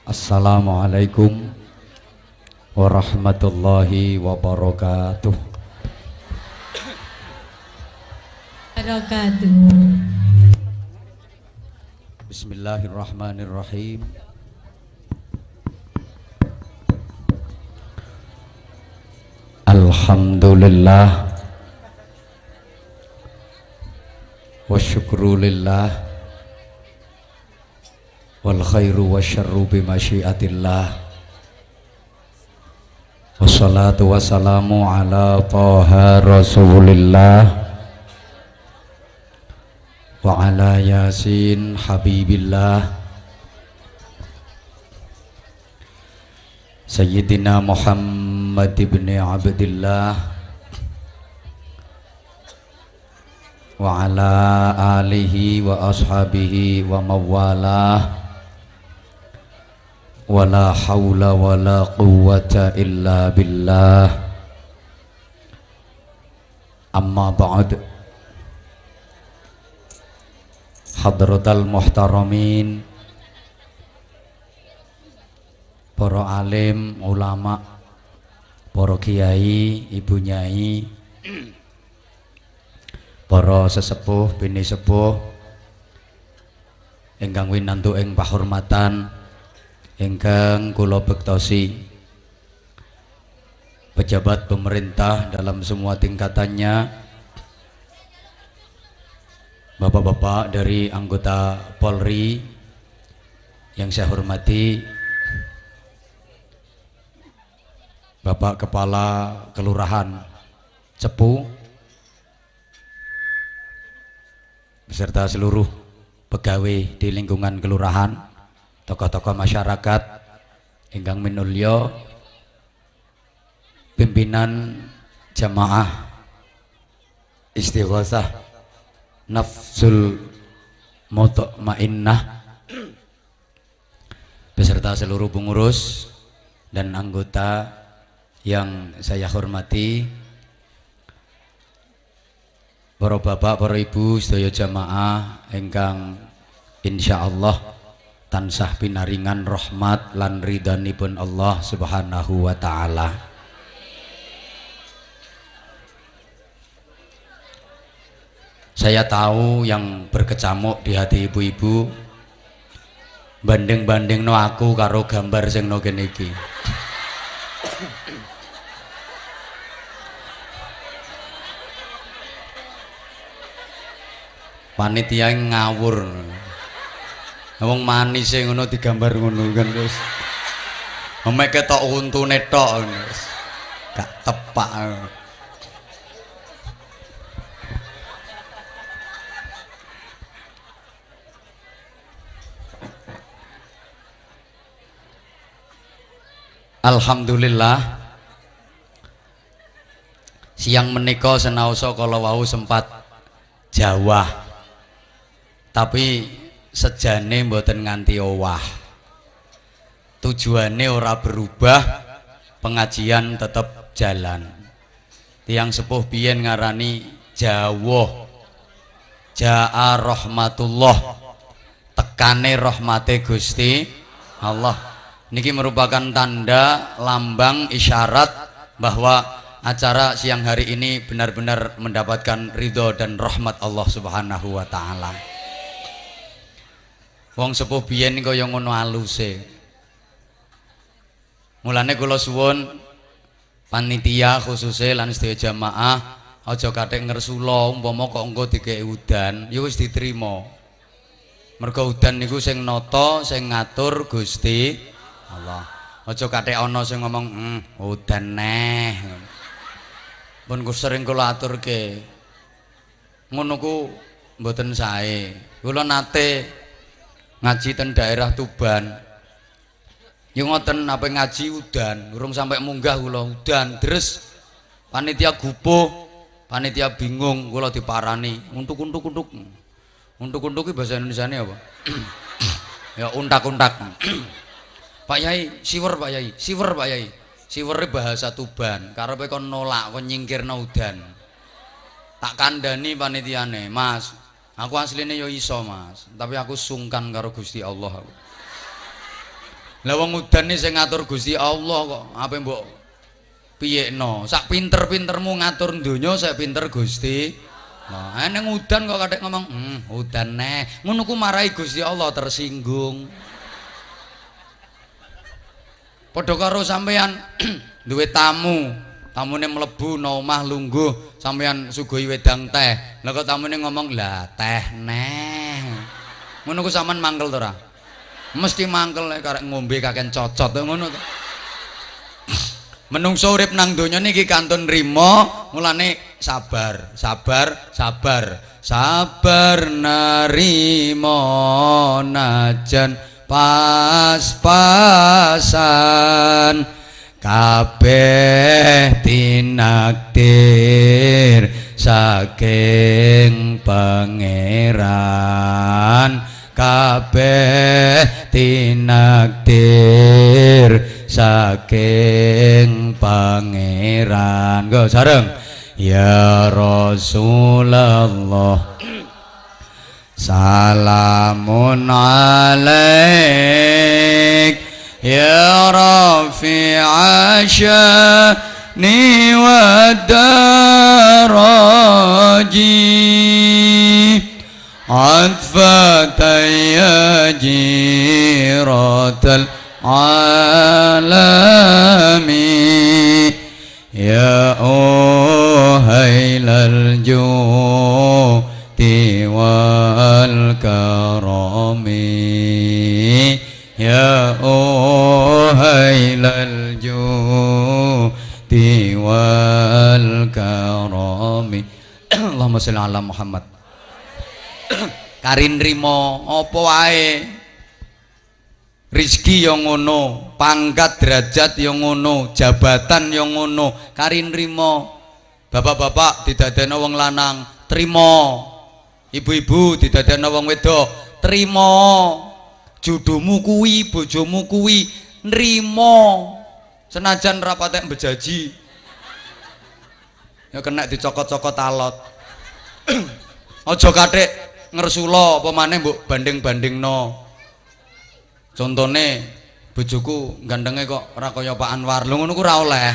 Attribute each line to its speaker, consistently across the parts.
Speaker 1: Assalamualaikum warahmatullahi wabarakatuh. Bismillahirrahmanirrahim. Alhamdulillah wa syukrulillah wal khairu wasyarru bimasyiatillah. Wassalatu wassalamu ala taha rasulillah wa ala yasin habibillah Sayyidina Muhammad ibn Abdillah wa ala alihi wa ashabihi wa mawalah. Wala hawla wala quwwata illa billah. Amma ba'd. Hadratal muhtaramin, para alim, ulama, para kiai, ibu nyai, para sesepuh, bini sepuh ingkang winantu ing pahormatan ingkang kula bektosi, pejabat pemerintah dalam semua tingkatannya, bapak-bapak dari anggota Polri yang saya hormati, Bapak Kepala Kelurahan Cepu beserta seluruh pegawai di lingkungan kelurahan, tokoh-tokoh masyarakat ingkang minulya, pimpinan jamaah istighosah nafsul mutmainnah beserta seluruh pengurus dan anggota yang saya hormati, para bapak, para ibu, sedaya jamaah ingkang insyaallah tansah pinaringan rahmat lan ridhanipun Allah Subhanahu wa ta'ala. Saya tahu yang berkecamuk di hati ibu-ibu, banding-banding no aku karo gambar sing no kene iki. Panitia ngawur. Wong manis e ngono digambar ngono kan terus. Mek ketok untune tok wis. Gak tepak. Alhamdulillah siang menika senaosa kala wau sempat jawah. Tapi sejane mboten nganti owah, tujuannya ora berubah, pengajian tetap jalan. Tiang sepuh biyen ngarani jawah jaa rahmatullah, tekane rahmate Gusti Allah. Niki merupakan tanda lambang isyarat bahwa acara siang hari ini benar-benar mendapatkan ridho dan rahmat Allah Subhanahu wa ta'ala. Wong sepuh biyen kaya ngono aluse. Mulane kula suwun panitia khususnya lan sedaya jamaah aja kathik ngersula, umpama kok engko dikeki udan ya wis diterima. Mergo udan niku sing nata, sing ngatur Gusti Allah. Aja kathik ana sing ngomong udan neh. Pun sering kula aturke. Ngono ku mboten sae. Kula nate ngaji ten daerah Tuban. Ya ngoten apa ngaji udan, urung sampai munggah kula udan deres. Panitia gupuh, panitia bingung, kula diparani, untuk-untuk. Untuk-untuk iki bahasa Indonesiane apa? Ya untak-untak. Pak Yai, siwer Pak Yai, siwer Pak Yai. Siwere bahasa Tuban, karepe kon nolak, kon nyingkirna udan. Tak kandhani panitiane, Mas. Aku aslinya yo iso Mas, tapi aku sungkan karo Gusti Allah. Lah wong udan iki sing ngatur Gusti Allah kok. Apa mbok piyekno? Sak pinter-pintermu ngatur donya, sak pinter Gusti. Nah, ning udan kok kadek ngomong, udan neh. Ngono ku marahi Gusti Allah tersinggung. Padha karo sampean duwe tamu, tamune mlebu nang omah lungguh, sampean suguhi wedang teh. Lah kok tamune ngomong, "Lah teh neh." Ngono ku sampean mangkel to ora? Mesti mangkel nek karek ngombe kaken cocot ngono to. Menungso urip nang donya niki kantun nrimo, mulane sabar, sabar, sabar. Sabar narimo najan pas-pasan kabeh tinakdir saking pangeran. Kabeh tinakdir saking pangeran. Go sareng. Ya Rasulullah salamun alaik ya rafi'a sya'ni wa daraji atfatan ya jiratal alami ya uhailal judi wal karami ya uhailal judi wal karami. Allahumma sholli ala Muhammad. Karin rimo apa wae rizki yang ngono, pangkat derajat yang ngono, jabatan yang ngono, karin rimo. Bapak-bapak didadekno wong lanang trimo, ibu-ibu didadekno wong wedok trimo, judumu kuwi bojomu kuwi nrimo, senajan ra patek bejaji ya kena dicokot-cokot alot. Aja kathik ngersula apa maneh mbok banding-bandingno. Contone bojoku gandenge kok ora kaya Pak Anwar. Lho ngono ku ora oleh.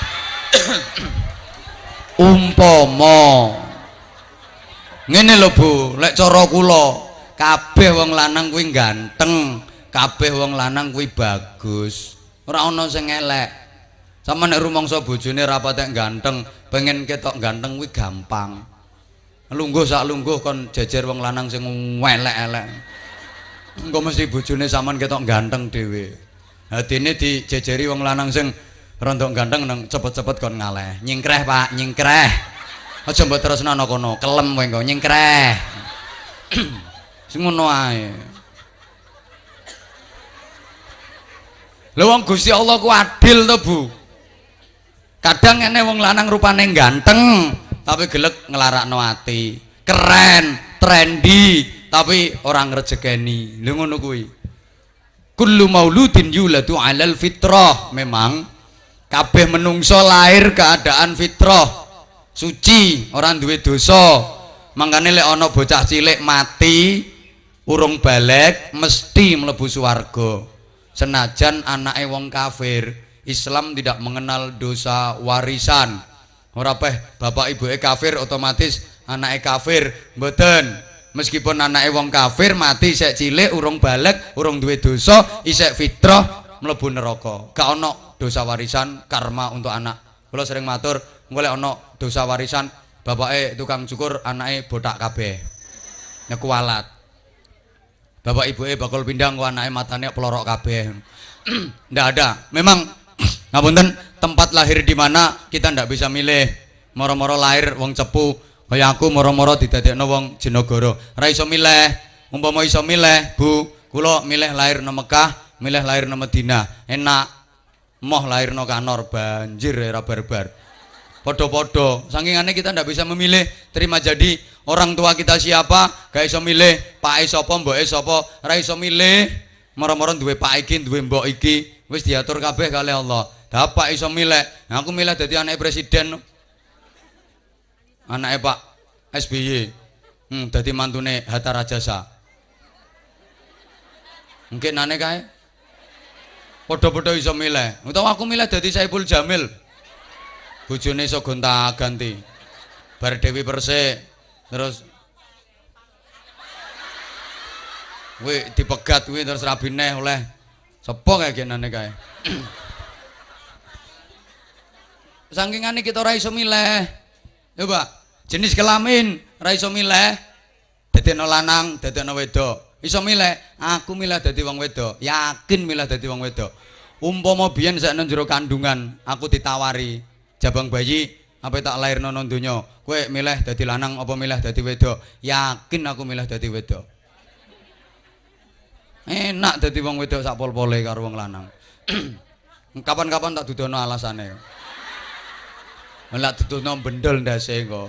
Speaker 1: Umpama ngene lho Bu, lek cara kula kabeh wong lanang kuwi ganteng, kabeh wong lanang kuwi bagus. Ora ana sing elek. Sama nek rumangsa bojone ora patek ganteng, pengen ketok ganteng kuwi gampang. Lungguh sak lungguh kon jejer wong lanang sing elek-elek. Engko mesti bojone sampean ketok ganteng dhewe. Hadine dijejeri wong lanang sing rondok ganteng nang cepet-cepet kon ngaleh. Nyingkreh Pak, nyingkreh. Aja mbok terusno ana kono, kelem kowe engko nyingkreh. Sing ngono ae. Lha wong Gusti Allah ku adil to, Bu. Kadang ngene wong lanang rupane ganteng, tapi gelek nglarakno ati. Keren, trendy, tapi orang rezekeni. Lha ngono kuwi. Kullu mauludin yuladu 'alal fitrah. Memang kabeh menungso lahir keadaan fitrah, suci, orang duwe dosa. Mangkane lek ana bocah cilik mati urung balik mesti mlebu swarga. Senajan anake wong kafir, Islam tidak mengenal dosa warisan. Ora peh bapak ibuke kafir otomatis anake kafir, mboten. Meskipun anake wong kafir mati isek cilik urung balik, urung duwe dosa, isek fitrah mlebu neraka. Gak ana dosa warisan karma untuk anak. Kula sering matur, golek ana dosa warisan, bapake tukang cukur, anake botak kabeh. Nek kualat. Bapak ibuke bakul pindang ku anake matane pelorok kabeh. Ndak ada. Memang ngapunten, tempat lahir di mana kita ndak bisa milih. Moro-moro lahir wong cepu, kaya aku moro-moro didadekno wong Jenagara. Ora iso milih. Umpama iso milih, Bu, kula milih lahir nang Mekah, milih lahir nang Madinah. Enak. Moh lahir nang Kanor banjir ora barbar. Podo-podo. Sangingane kita ndak bisa memilih, terima jadi orang tua kita siapa, gak iso milih, pake sapa, mboke sapa, ora iso milih. Moro-moro duwe pak iki, duwe mbok iki, wis diatur kabeh kali Allah. Dapat iso milih. Nah, aku milih dadi anak presiden. Anake Pak SBY. Dadi mantune Hatta Rajasa. Mungkin aneh kae. Padha-padha iso milih. Utawa aku milih dadi Saipul Jamil. Bojone iso gonta-ganti. Bar Dewi Persik terus kuwi dipegat kuwi terus rabi neh oleh sapa kae genane kae. Sangkingane kita ora iso milih. Coba, jenis kelamin ora iso milih. Dadekno lanang, dadekno wedok. Iso milih, aku milih dadi wong wedok. Yakin milih dadi wong wedok. Umpama biyen sakno jero kandungan, aku ditawari jabang bayi apa tak lairno nang donya. Kowe milih dadi lanang apa milih dadi wedok? Yakin aku milih dadi wedok. Enak dadi wong wedok sak pol-pole karo wong lanang. Kapan-kapan tak dudono alasane. Lah dudono bendel ndase kok.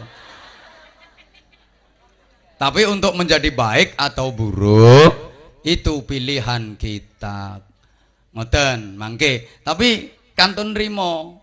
Speaker 1: Tapi untuk menjadi baik atau buruk itu pilihan kita. Ngoten, mangke. Tapi kantun rimo.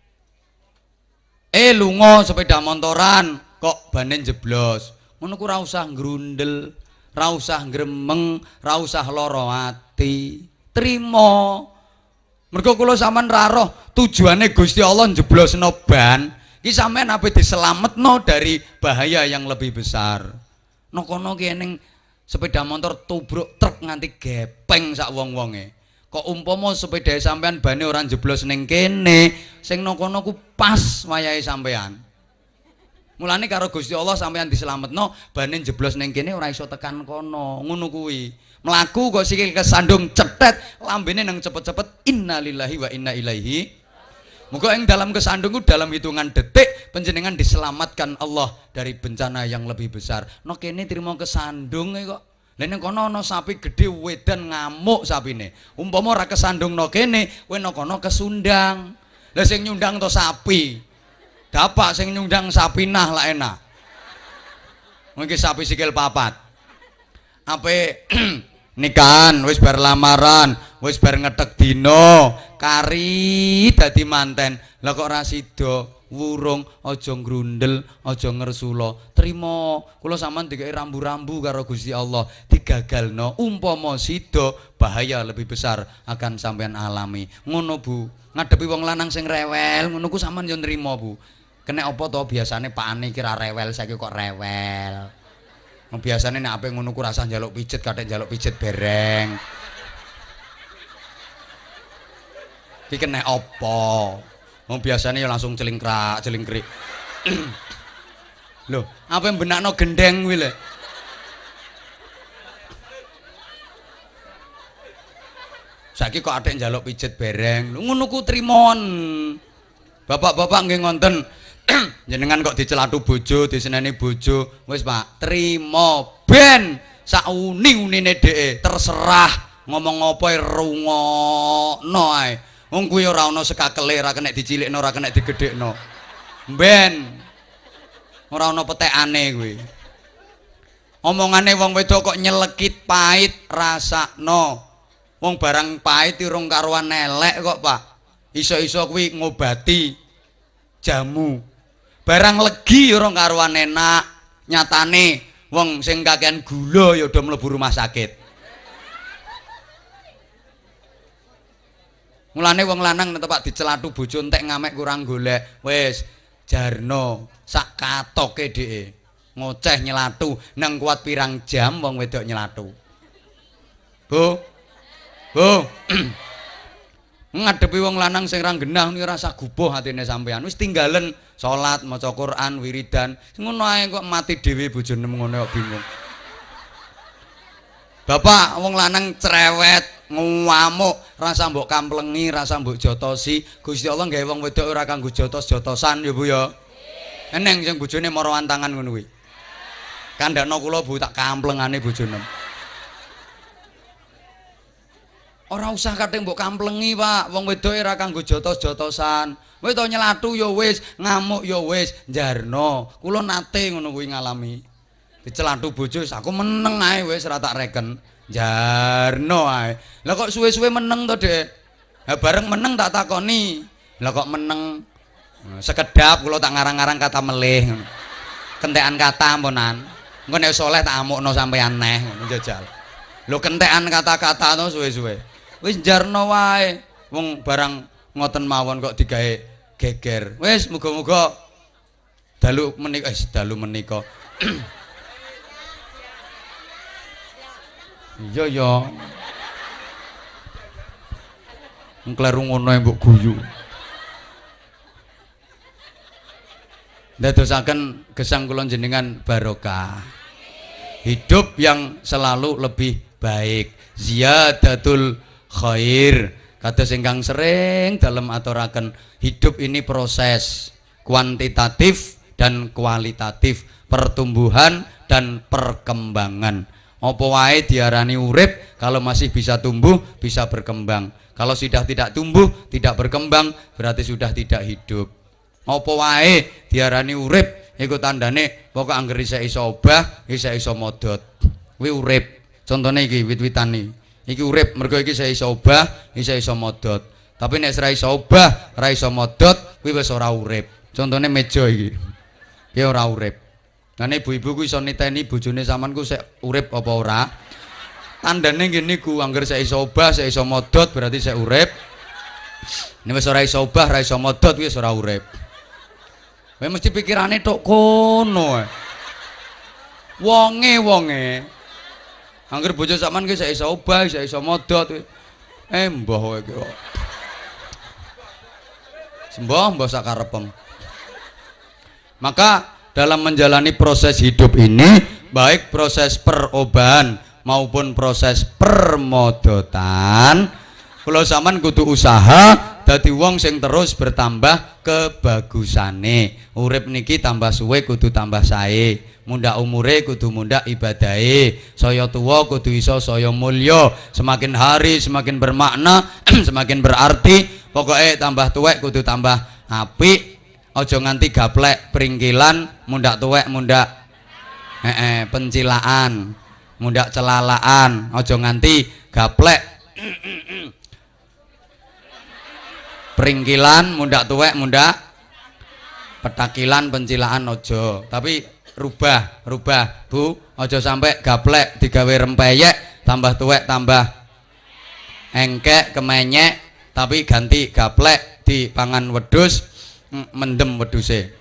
Speaker 1: Lunga sepeda motoran kok bane jeblos. Ngono ku ora usah grundel, ora usah gremeng, ora usah lara ati. Trimo. Mergo kula sampean ra roh tujuane Gusti Allah jeblosno ban, iki sampean ape diselametno dari bahaya yang lebih besar. Noh kono ki ning sepeda motor tubruk truk nganti gepeng sak wong-wonge. Kok umpama sepeda sampean bane ora jeblos ning kene, sing nang kono ku pas wayahe sampean. Mulane karo Gusti Allah sampean diselametno, bane jeblos ning kene ora iso tekan kono. Ngono kuwi. Mlaku kok sikil kesandung cetet, lambene nang cepet-cepet innalillahi wa inna ilaihi. Moga ing dalam kesandung ku dalam hitungan detik panjenengan diselamatkan Allah dari bencana yang lebih besar. No kene trimo kesandung kok. Lah ning kono ana sapi gedhe wedan ngamuk sapine. Umpama ora kesandung no kene, kowe nang kono kesundang. Lah sing nyundang to sapi. Dapak sing nyundang sapinah lah enak. Mungkin sapi sikil papat. Ape nikahan wis bar lamaran, wis bar ngethek dina, kari dadi manten. Lah kok ora sida? Wurung, aja grundel, aja ngersula. Trima, kula sampean dikeki rambu-rambu karo Gusti Allah, digagalno. Umpama sida, bahaya lebih besar akan sampean alami. Ngono, Bu. Ngadepi wong lanang sing rewel, ngono ku sampean yo nrimo, Bu. Kena apa to biasane pakane kira rewel, saiki kok rewel. Biasane nek ape ngono ku rasah njaluk pijet, kathek njaluk pijet bereng. Iki kena apa? Wong biasane ya langsung celingkrak, celingkrik. Lho, apa yang benakno gendeng kuwi lho. Saiki kok atik njaluk pijet bereng. Lho ngono ku trimon. Bapak-bapak nggih ngonten. Jenengan kok dicelatu bojo, diseneni bojo. Wis Pak, trimo ben sak uni-unine dheke, terserah ngomong apa rungokno ae. Wong kuwi ora ana sekakele, ora kena dicilikno, ora kena digedhekno. Ben ora ana petekane kuwi. Omongane wong wedok kok nyelekit pahit rasakno. Wong barang pahit urung karuan elek kok, Pak. Iso-iso kuwi ngobati jamu. Barang legi urung karuan enak. Nyatane wong sing kakean gula ya udah mlebu rumah sakit. Mulane wong lanang nek Pak dicelatu bojo entek ngamek kurang golek. Wis jarno sak katoke dheke. Ngoceh nyelatu nang kuat pirang jam wong wedok nyelatu. Bu. Bu. Ngadepi wong lanang sing ra genah niku rasa gubuh atine sampean. Wis tinggalen salat, maca Quran, wiridan. Ngono ae kok mati dhewe bojone ngono kok bingung. Bapak wong lanang cerewet, ngamuk, rasa mbok kamplengi, rasa mbok jotosi. Gusti Allah gawe wong wedok ora kanggo jotos-jotosan ya Bu ya. Eneng sing bojone mara antangan ngono kuwi. Kandhakno kula Bu tak kamplengane bojone. Ora usah kathik mbok kamplengi, Pak. Wong wedoke ora kanggo jotos-jotosan. Kowe to nyelatu ya wis, ngamuk ya wis, njarno. Kula nate ngono kuwi ngalami. Dicelatu bojo aku meneng ae wis ora tak reken. Jarno ae. Lah kok suwe-suwe meneng to, Dek? Ha bareng meneng tak takoni. Lah kok meneng? Sekedap kula tak ngarang-ngarang kata melih ngono. Kentekan kata ampunan. Engko nek saleh tak amukno sampean neh ngono jajal. Lho kentekan kata-kata to suwe-suwe. Wis jarno wae. Wong barang ngoten mawon kok digawe geger. Wis muga-muga dalu menika. Iya ya. Ngkleru ngono mbok guyu. Ndadosaken gesang kula jenengan barokah. Hidup yang selalu lebih baik. Ziyadatul khair. Kados ingkang sering dalem aturaken, hidup ini proses kuantitatif dan kualitatif, pertumbuhan dan perkembangan. Apa wae diarani urip kalau masih bisa tumbuh, bisa berkembang. Kalau sudah tidak tumbuh, tidak berkembang, berarti sudah tidak hidup. Apa wae diarani urip, iku tandane pokok anggere isih iso obah, isih iso modot. Kuwi urip. Contone iki wit-witan iki. Iki urip mergo iki isih iso obah, isih iso modot. Tapi nek ora iso obah, ora iso modot, kuwi wis ora urip. Contone meja iki. Ki ora urip. Lah nek ibu-ibu ku iso niteni bojone sampean ku sik urip apa ora? Tandane ngene ku anggere sik iso obah, sik iso modot berarti sik urip. Nek wis ora iso obah, ora iso modot kuwi wis ora urip. Kowe mesti pikirane tok kono. Wonge. Angger bojo sampean ki sik iso obah, sik iso modot. Mbah kowe ki kok. Mbah sakarepem. Maka dalam menjalani proses hidup ini, baik proses perubahan maupun proses permodotan, kula sampean kudu usaha dadi wong sing terus bertambah kebagusane. Urip niki tambah suwe kudu tambah sae. Mundak umure kudu mundak ibadahe. Saya tuwa kudu iso saya mulya. Semakin hari semakin bermakna, semakin berarti. Pokoke tambah tuwek kudu tambah apik. Aja nganti gaplek pringkilan, mundak tuwek mundak pencilaan, mundak celalaan. Aja nganti gaplek pringkilan, mundak tuwek mundak petakilan, pencilaan aja. Tapi rubah Bu, aja sampai gaplek digawe rempeyek, tambah tuwek tambah engkek kemenyek, tapi ganti gaplek dipangan wedhus, mendem wedhuse.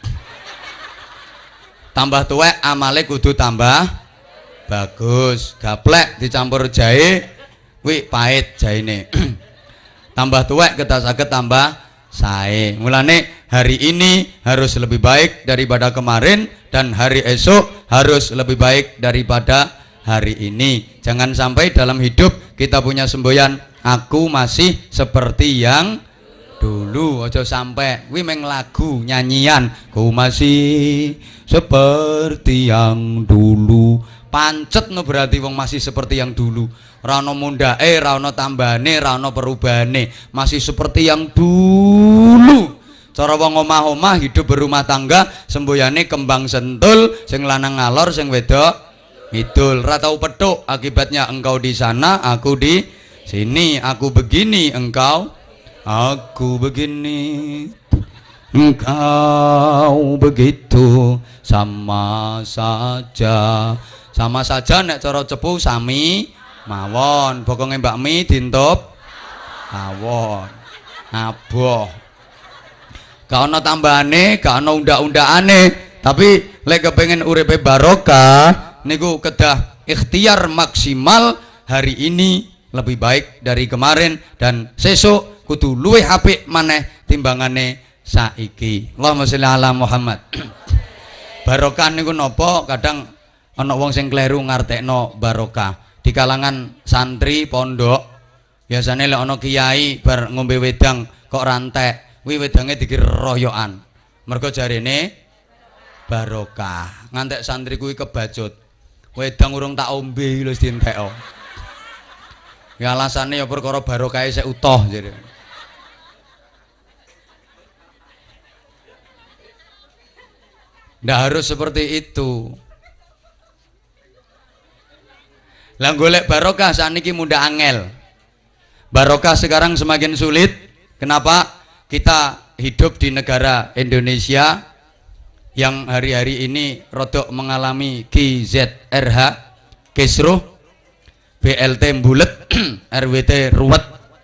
Speaker 1: Tambah tuwek amale kudu tambah bagus. Gaplek dicampur jahe kuwi pahit jahene. Tambah tuwek kita saged tambah sae. Mulane hari ini harus lebih baik daripada kemarin, dan hari esok harus lebih baik daripada hari ini. Jangan sampai dalam hidup kita punya semboyan aku masih seperti yang dulu. Ojo sampai kuwi meng lagu nyanyian ku masih seperti yang dulu. Pancet no berarti wong masih seperti yang dulu. Ra ono mundake, ra ono tambane, ra ono perubahane, masih seperti yang dulu. Cara wong omah-omah hidup berumah tangga semboyane kembang sentul, sing lanang ngalor, sing wedok ngidul. Ra tau petuk, akibatnya engkau di sana, aku di sini, aku begini, engkau aku begini, engkau begitu, sama saja. Sama saja nek cara cepu sami mawon. Bokonge Mbak Mi dintop mawon. Aboh. Gak ono tambahane, gak ono undak-undakane, tapi lek kepengin uripe barokah niku kedah ikhtiar maksimal hari ini lebih baik dari kemarin, dan sesuk kudu luwih apik maneh timbangane saiki. Allahumma sholli ala Muhammad. Barokah niku napa? Kadang ana wong sing kleru ngartekno barokah. Di kalangan santri pondok biasane lek ana kiai bar ngombe wedang kok rantek, kuwi wedange dikira royokan. Mergo jarene barokah. Ngantek santri kuwi kebacut. Wedang urung tak ombe lho wis dientekno. Ya alasane ya perkara barokahe sik utuh jare. Ndak harus seperti itu. Lah golek barokah sakniki mudah angel. Barokah sekarang semakin sulit. Kenapa? Kita hidup di negara Indonesia yang hari-hari ini rodok mengalami KZRH, kisruh, BLT bulet, RWT ruwet,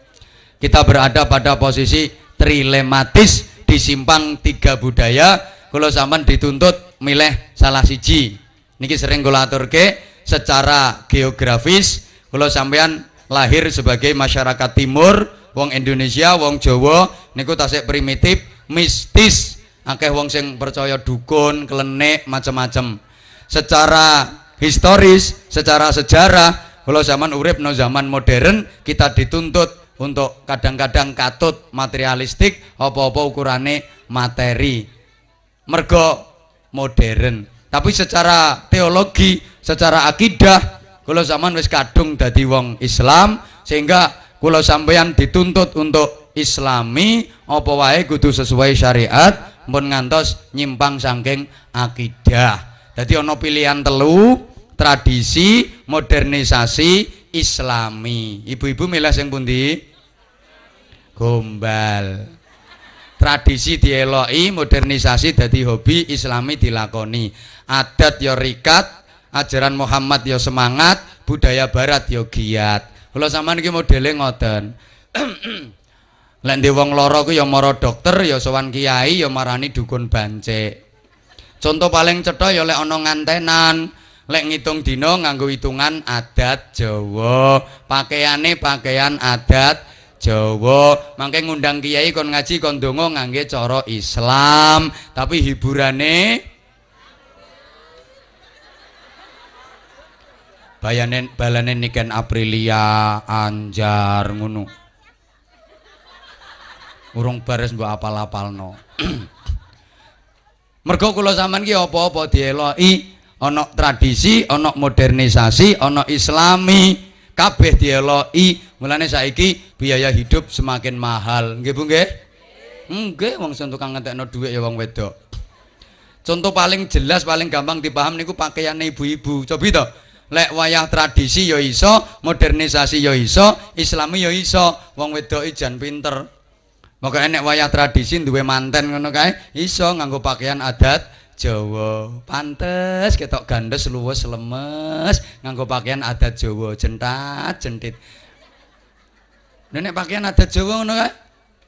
Speaker 1: Kita berada pada posisi trilematis di simpang tiga budaya. Kula sampean dituntut milih salah siji. Niki sering kula aturke secara geografis. Kula sampean lahir sebagai masyarakat timur, wong Indonesia, wong Jawa niku tasik primitif, mistis. Akeh wong sing percaya dukun, klenik, macam-macam. Secara historis, secara sejarah, kalau zaman urip no zaman modern, kita dituntut untuk kadang-kadang katut materialistik, apa-apa ukurane materi. Mergo modern. Tapi secara teologi, secara akidah, kalau zaman wis kadung dadi wong Islam, sehingga kalau sampeyan dituntut untuk islami, apa wae kudu sesuai syariat, pun ngantos nyimpang saking akidah. Jadi ono pilihan telu, tradisi, modernisasi, islami. Ibu-ibu milih sing pundi? Gombal. Tradisi dieloki, modernisasi dadi hobi, islami dilakoni. Adat ya rikat, ajaran Muhammad ya semangat, budaya barat ya giat. Kula sampean iki modele ngoten. Lek ndek wong lara ku ya mara dokter, ya sowan kiai, ya marani dukun bancik. Contoh paling cetha ya lek ana ngantenan, lek ngitung dina nganggo hitungan adat Jawa, pakaiane pakaian adat Jawa, mangke ngundang kiai kon ngaji kon donga ngangge cara Islam, tapi hiburane balane niken Aprilia, Anjar ngono. Urung bares mbok apal-apalno. Mergo kula sampean ki apa-apa dieloki, ana tradisi, ana modernisasi, ana islami. Kabeh dieloki, mulane saiki biaya hidup semakin mahal. Nggih Bu nggih? Nggih, wong sing tukang ngentekno dhuwit ya wong wedok. Contoh paling jelas, paling gampang dipaham niku pakaiane ibu-ibu. Cobi to. Lek wayah tradisi ya iso, modernisasi ya iso, islami ya iso. Wong wedok jan pinter. Moga enek wayah tradisi duwe manten ngono kae, iso nganggo pakaian adat Jawa. Pantes ketok gandes luwes lemes nganggo pakaian adat Jawa, jentat jentit. Nek pakaian adat Jawa ngono kae.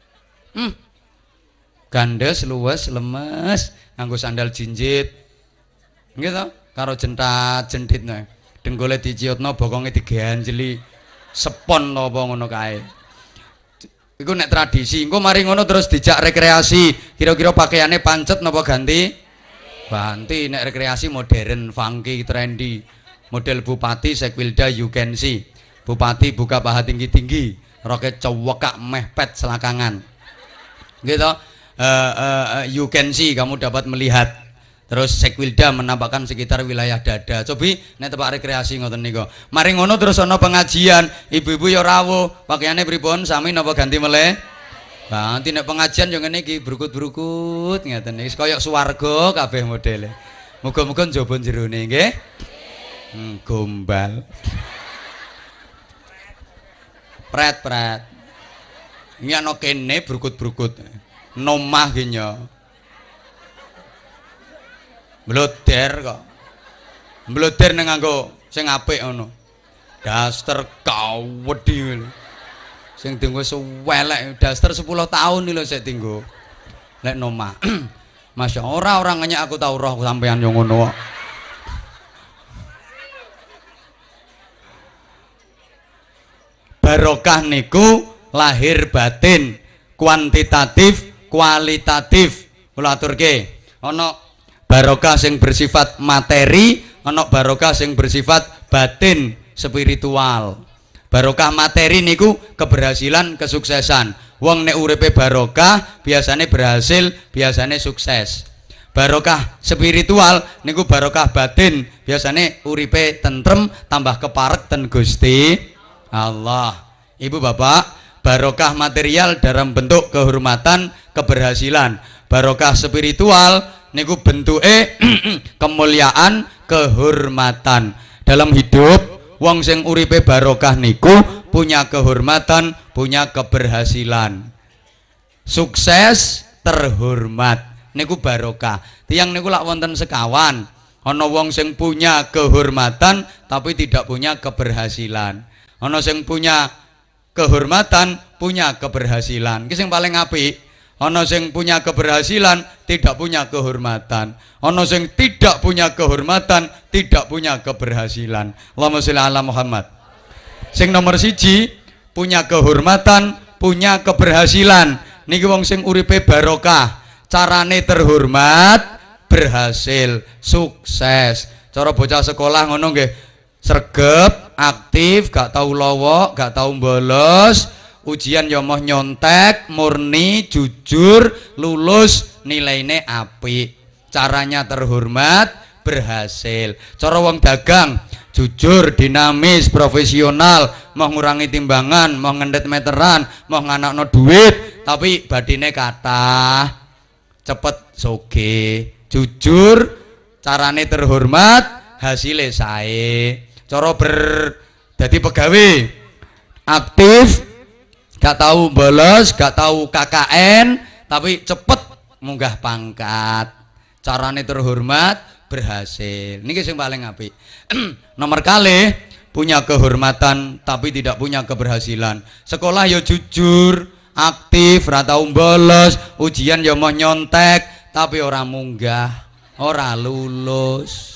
Speaker 1: Gandes luwes lemes nganggo sandal jinjit. Nggih to? Karo jentat jentit nek. Denggole diciutno bokonge diganjeli. Sepon apa ngono kae. Iku nek tradisi, engko mari ngono terus dijak rekreasi. Kira-kira pakaiane pancet napa ganti? Ganti. Nek rekreasi modern, funky, trendy. Model bupati Sekwilda you can see. Bupati buka paha tinggi-tinggi, roket cewekak mehpet selakangan. Gitu. You can see, kamu dapat melihat. Terus Sekwilda menampakkan sekitar wilayah dada. Cobi nek tempat rekreasi ngoten niku. Mari ngono terus ana pengajian, ibu-ibu ya rawuh, pakaiane pripun sami napa ganti meleh? Ganti nek pengajian yo ngene iki brukut-brukut ngeten iki kaya swarga kabeh modele. Muga-muga njaba jerone nggih. Gombal. Pret-pret. Iki ana kene brukut-brukut. Nomah ki nyo. Mbloder kok. Mbloder nang nganggo sing apik ngono. Daster kawedhi. Sing dienggo suwelek daster 10 tahun iki lho sik dienggo. Lek nomah. Masya ora ngenyek aku tau roh sampean yo ngono kok. Barokah niku lahir batin, kuantitatif, kualitatif. Kula aturke. Ana barokah sing bersifat materi, ana barokah sing bersifat batin, spiritual. Barokah materi niku keberhasilan, kesuksesan. Wong nek uripe barokah biasane berhasil, biasane sukses. Barokah spiritual niku barokah batin, biasane uripe tentrem, tambah keparek ten Gusti Allah. Ibu bapak, barokah material dalam bentuk kehormatan, keberhasilan. Barokah spiritual niku bentuke kemuliaan, kehormatan. Dalam hidup wong sing uripe barokah niku punya kehormatan, punya keberhasilan. Sukses, terhormat. Niku barokah. Tiyang niku lak wonten sekawan. Ana wong sing punya kehormatan tapi tidak punya keberhasilan. Ana sing punya kehormatan, punya keberhasilan. Iki sing paling apik. Ana sing punya keberhasilan, tidak punya kehormatan. Ana sing tidak punya kehormatan, tidak punya keberhasilan. Allahumma sholli ala Muhammad. Sing nomor siji, punya kehormatan, punya keberhasilan. Niki wong sing uripe barokah, carane terhormat, berhasil, sukses. Cara bocah sekolah ngono nggih, sregep, aktif, gak tau lowo, gak tau bolos. Ujian ya moh nyontek, murni, jujur, lulus, nilaine apik. Caranya terhormat, berhasil. Cara wong dagang, jujur, dinamis, profesional, mau ngurangi timbangan, mau ngendet meteran, mau nganakno duit, tapi badine kathah. Cepet soge, jujur, carane terhormat, hasilnya sae. Cara dadi pegawai, aktif, gak tahu bolos, gak tahu KKN, tapi cepet munggah pangkat. Carane terhormat, berhasil. Niki sing paling apik. Nomor kalih, punya kehormatan tapi tidak punya keberhasilan. Sekolah ya jujur, aktif, ra tau bolos, ujian ya mau nyontek tapi ora munggah, ora lulus.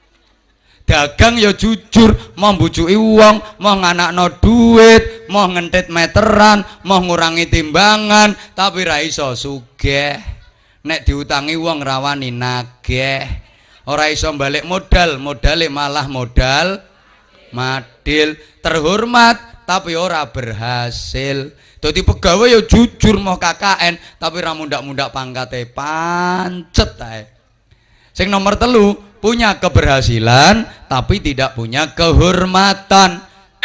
Speaker 1: Dagang ya jujur, mau mbujuki wong, mau nganakno duit, mau ngentit meteran, mau ngurangi timbangan, tapi ra iso sugih. Nek diutangi wong rawani nagih. Ora iso balik modal, modale malah modal madil. Terhormat tapi ora berhasil. Dadi pegawai ya jujur mau KKN, tapi ra mundak-mundak pangkate pancet ae. Sing nomor telu, punya keberhasilan tapi tidak punya kehormatan.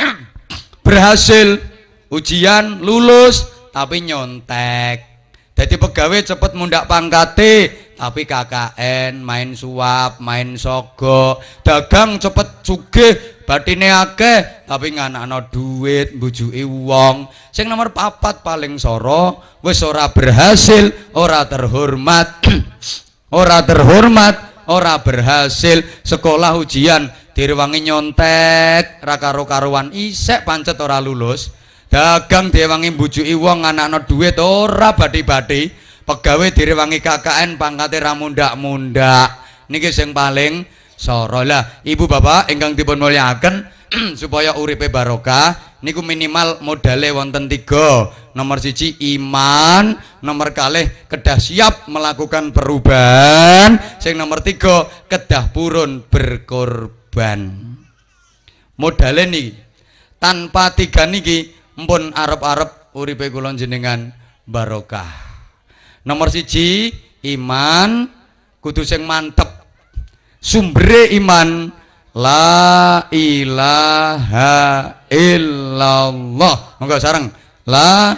Speaker 1: Berhasil ujian lulus tapi nyontek. Jadi pegawai cepet mundak pangkate tapi KKN, main suap, main sogo. Dagang cepet sugih, batine akeh tapi nganakno duit, mbujuki wong. Sing nomor 4 paling soro, wis ora berhasil, ora terhormat. Ora terhormat, ora berhasil. Sekolah ujian direwangi nyontek, ra karo-karuan, isek pancet ora lulus. Dagang direwangi mbujuki wong, anakno duit ora badi-badi. Pegawai direwangi KKN, pangkate ra mundak-mundak. Niki sing paling soro. Lah ibu bapak ingkang dipun mulyakaken, supaya uripe barokah niku minimal modale wonten 3. Nomor 1 iman, nomor kalih kedah siap melakukan perubahan, sing nomor 3 kedah purun berkorban. Modale niki tanpa 3 niki mpun arep-arep uripe kula jenengan barokah. Nomor 1 iman kudu sing mantep. Sumbere iman la ilaha illallah. Monggo sareng la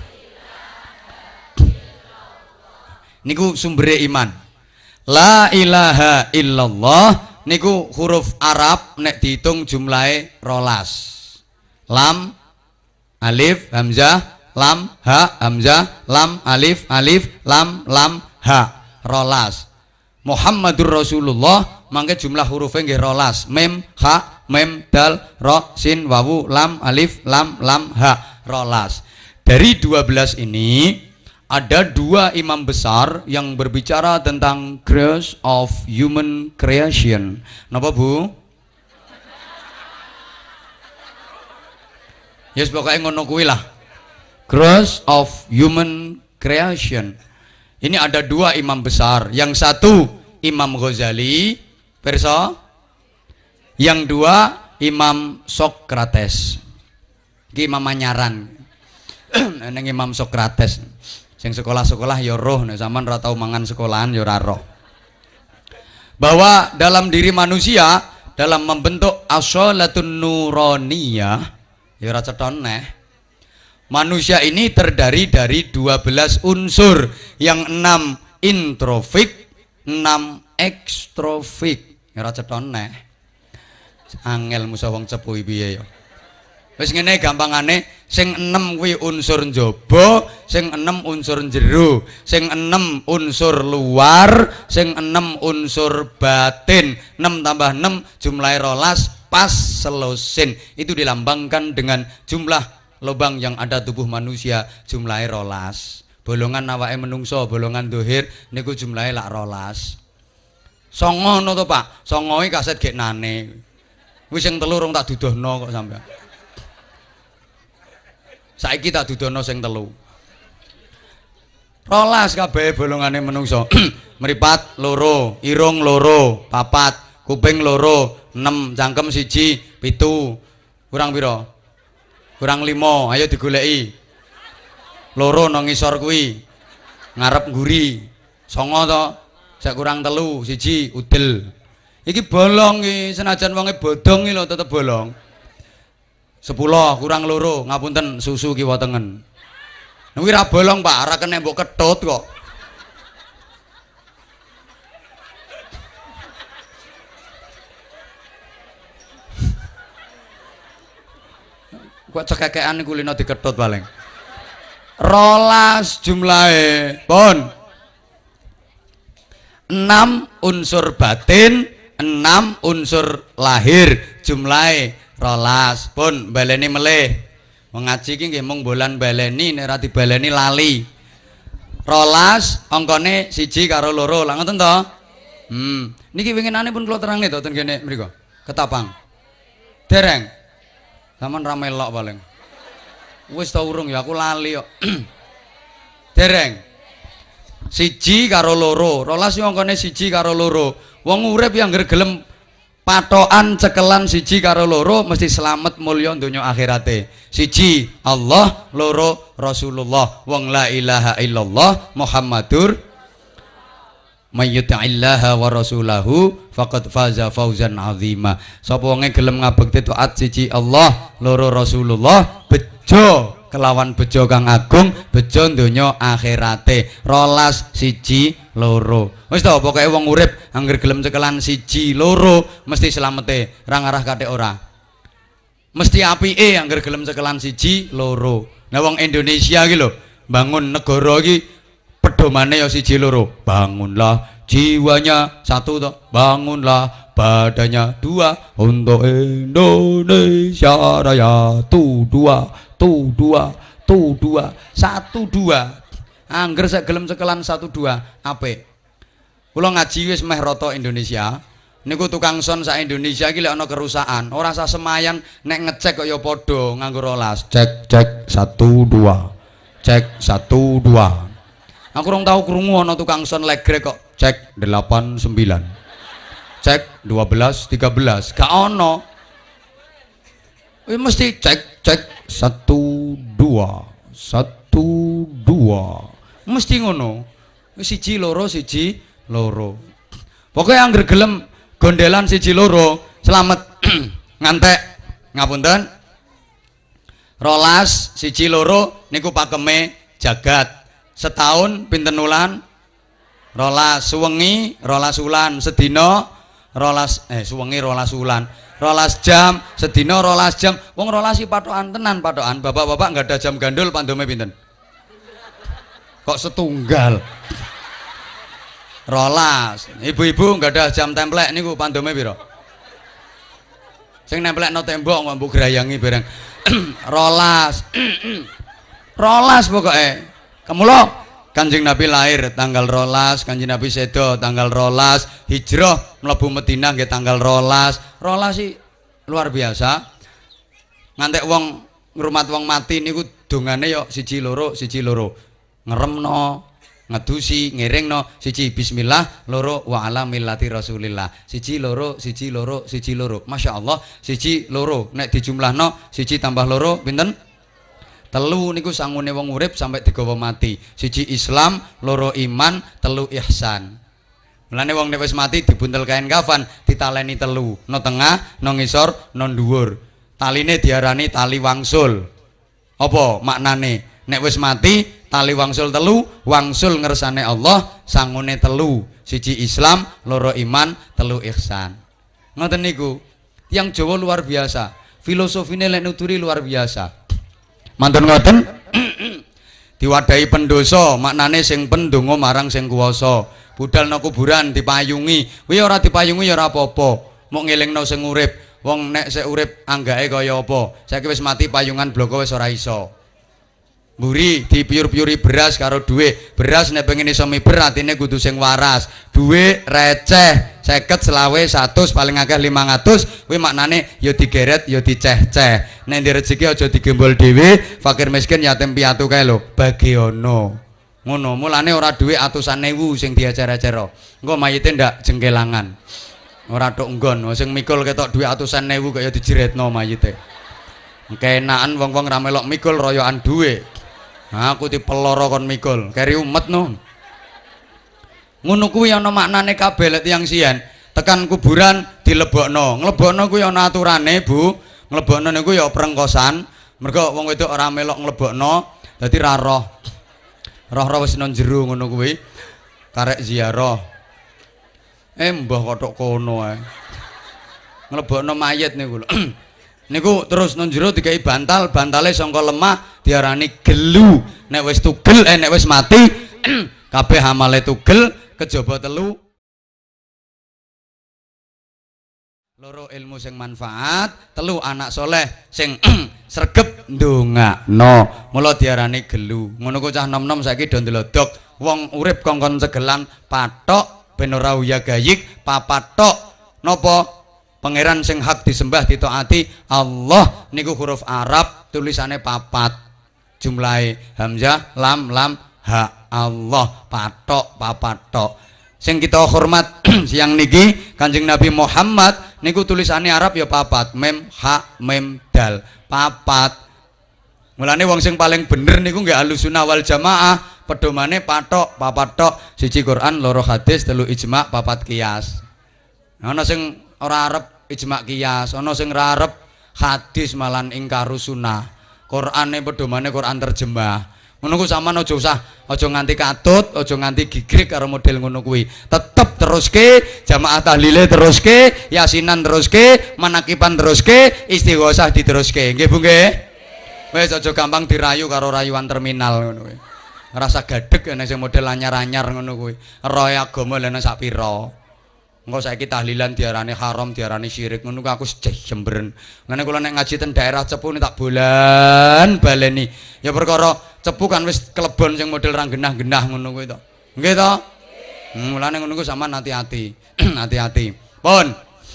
Speaker 1: niku sumbere iman. La ilaha illallah niku huruf Arab nek dihitung jumlahe 12. Lam, alif, hamzah, lam, ha, hamzah, lam, alif, alif, lam, ha. 12. Muhammadur Rasulullah mangke jumlah hurufnya nggih 12. Mem, ha, mem, dal, ro, sin, wawu, lam, alif, lam, ha. 12. Dari 12 ini ada 2 imam besar yang berbicara tentang growth of human creation. Napa Bu? Yes, pokoknya ngono kuwi lah. Growth of human creation. Ini ada 2 imam besar. Yang satu Imam Ghazali, perso. Yang 2 Imam Sokrates. Iki Imam Manyaran. Neng Imam Sokrates. Sing sekolah-sekolah ya roh, nek sampean ora tau mangan sekolahan ya ora roh. Bahwa dalam diri manusia dalam membentuk as-shalatun nuraniyah ya ora ceton neh. Manusia ini terdiri dari 12 unsur, yang 6 introvik, 6 ekstrovik. Ya ora ceton neh. Angel musa wong cepu piye ya. Wis ngene gampangane, sing 6 kuwi unsur njaba, sing 6 unsur jero, sing 6 unsur luar, sing 6 unsur batin. 6 tambah 6 jumlahe 12 pas selosin. Itu dilambangkan dengan jumlah lubang yang ada tubuh manusia jumlahe 12. Bolongan awake menungso, bolongan dohir niku jumlahe lak 12. Songo ngono to, Pak. Songo iki kaset geknane. Wis sing telu rong tak dudohno kok sampean. Saiki tak dudohno sing telu. 12 kabeh bolongane menungso. Mripat loro, irung loro, papat, kuping loro, 6, cangkem 1, 7. Kurang pira? Kurang 5. Ayo digoleki. Loro nang ngisor kuwi. Ngarep nguri. 9 to. Sek kurang 3, 1 udel. Iki bolong iki, senajan wonge bodong iki lho tetep bolong. 10 kurang 2, ngapunten susu kiwa tengen. Kuwi ra bolong, Pak, ora kena mbok ketut kok. Kok cekekean kulino diketut paling. 12 jumlahe. Pun. 6 unsur batin, 6 unsur lahir, jumlahe 12. Pun baleni melih. Wong ngaji iki nggih mung bolan baleni, nek ora dibaleni lali. 12 angkane 1 karo 2. Lah ngoten to? Niki winginane pun kula terangne to ten kene mriku. Ketapang. Dereng. Saman ra melok paling. Wis ta urung ya aku lali kok. Dereng. 1 karo 2, 12 angkane 1 karo 2. Wong urip yang gelem patokan cekelan 1 karo 2 mesti selamat mulya donya akhirate. 1 Allah, 2 Rasulullah. Wong la ilaha illallah Muhammadur mayyuti'illaha wa rasulahu faqad faza fauzan azima. Sapa wonge gelem ngabekti taat 1 Allah, 2 Rasulullah, bejo kelawan bejo kang agung, bejo donya akhirate. 12 1 2. Wis to pokoke wong urip angger gelem cekelan 1 2 mesti slamete, ra ngarah kathik ora. Mesti apike angger gelem cekelan 1 2. Nah wong Indonesia iki lho, bangun negara iki pedomane ya 1 2. Bangunlah jiwanya 1 to, bangunlah badannya 2 untuk Indonesia Raya. Tu 2 1 2. Angger sak gelem cekelan 1 2 apik. Kula ngaji wis meh rata Indonesia. Niku tukang son sak Indonesia iki lek ana kerusakan, ora usah semayan nek ngecek kok ya padha nganggo 12. Cek 1 2. Cek 1 2. Aku rong tau krungu ana tukang son legrek kok cek 8 9. Cek 12 13. Gak ono. Wis mesti cek 1 2 1 2. Mesti ngono. Wis 1 2 1 2. Pokoke angger gelem gondelan 1 2 slamet ngantek ngapunten. 12 1 2 niku pakeme jagat. Setahun pinten wulan? 12. Suwengi 12 wulan. Sedina 12 suwengi 12 wulan. 12 jam, sedina 12 jam. Wong 12 iki patokan tenan patokan. Bapak-bapak enggak ada jam gandul pandome pinten? Kok setunggal? 12. Ibu-ibu enggak ada jam templek niku pandome pira? Sing nemplekno tembok kok mbok grayangi bareng. 12. 12 pokoke. Kemula Kanjeng Nabi lahir tanggal 12, Kanjeng Nabi sedo tanggal 12, hijrah mlebu Madinah nggih tanggal 12. 12 sih luar biasa. Ngantek wong ngrumat wong mati niku dongane yo 1 2 1 2. Ngeremno, ngedusi, ngiringno 1 bismillah, 2 wa ala millati Rasulillah. 1 2 1 2 1 2. Masyaallah 1 2 nek dijumlahno 1 tambah 2 pinten? 3 niku sangune wong urip sampai digawa mati. 1 Islam, 2 iman, 3 ihsan. Mulane wong nek wis mati dibuntel kain kafan, ditaleni 3, no tengah, no ngisor, no dhuwur. Taline diarani tali wangsul. Apa maknane? Nek wis mati tali wangsul 3, wangsul ngersane Allah, sangune 3. 1 Islam, 2 iman, 3 ihsan. Ngoten niku. Yang Jawa luar biasa. Filosofine lek nuturi luar biasa. Mantun ngoten diwadahi pendoso maknane sing pendonga marang sing kuwasa. Budal nang kuburan dipayungi, kuwi ora dipayungi ya ora apa-apa, mok ngelingno sing urip. Wong nek sik urip anggake kaya apa? Saiki wis mati payungan bloko wis ora iso. Mburi dipiur-piuri beras karo dhuwit. Beras nek pengen iso miber atine kudu sing waras. Dhuwit receh 50 selawe 100 paling akeh 500 kuwi maknane ya digeret ya diceh-ceh. Nek ndek rezeki aja digembol dhewe, fakir miskin yatim piatu kae lho, bagiono. Ngono, mulane ora dhuwit atusan ewu sing diajar-ajar. Engko mayite ndak jengkelangan. Ora tok nggon, sing mikul ketok dhuwit atusan ewu kaya dijeretno mayite. Kenaan wong-wong ra melok mikul royokan dhuwit. Aku dipeloro kon mikul, keri umet no. Ngono kuwi ana maknane kabeh lek tiyang sian. Tekan kuburan dilebokno. Nglebokno kuwi ana aturane, Bu. Nglebokno niku ya prengkosan. Mergo wong wedok ora melok nglebokno, dadi ra roh. Roh-roh wis nang jero ngono kuwi. Karek ziarah. Mbah kothok kono ae. Nglebokno mayit niku lho. Niku terus nang jero dikai bantal, bantale sangka lemah diarani gelu. Nek wis tugel nek wis mati kabeh amale tugel, kejaba telu. Loro ilmu sing manfaat, telu anak soleh sing sregep ndongakno. Mula diarani gelu. Ngono ku cah nom-nom saiki do ndelodok wong urip kongkon segelan patok ben ora uya gayik, papatok napa? Pangeran sing hak disembah ditaati Allah niku huruf Arab tulisane papat jumlahe hamzah lam ha Allah patok papatok sing kita hormat siang niki Kanjeng Nabi Muhammad niku tulisane Arab ya papat mem ha mem dal papat. Mulane wong sing paling bener niku nggih Ahlussunnah wal Jamaah pedomane patok papatok siji Quran loro hadis telu ijma papat kias. Ana sing ora arep ijma kias, ana sing ora arep hadis malan ingkaru sunnah. Qur'ane pedomane Quran terjemah. Ngono ku sampean aja nganti katut, aja nganti gigrik karo model ngono kuwi. Tetep teruske jamaah tahlile teruske, yasinan teruske, manakiban teruske, istighosah diteruske. Nggih Bu nggih. Wis aja gampang dirayu karo rayuan terminal ngono kuwi. Ngrasa gadeg nek sing model anyar-anyar ngono kuwi. Roe agama lene sak pira. Engko saiki tahlilan diarani haram, diarani syirik ngono aku jemberen. Ngene kula nek ngaji ten daerah Cepu tak bolan baleni. Ya perkara Cepu kan wis kelebon sing model ra genah-genah ngono kuwi to. Nggih to? Mulane ngono ku sampean hati-hati. Hati-hati. Pun.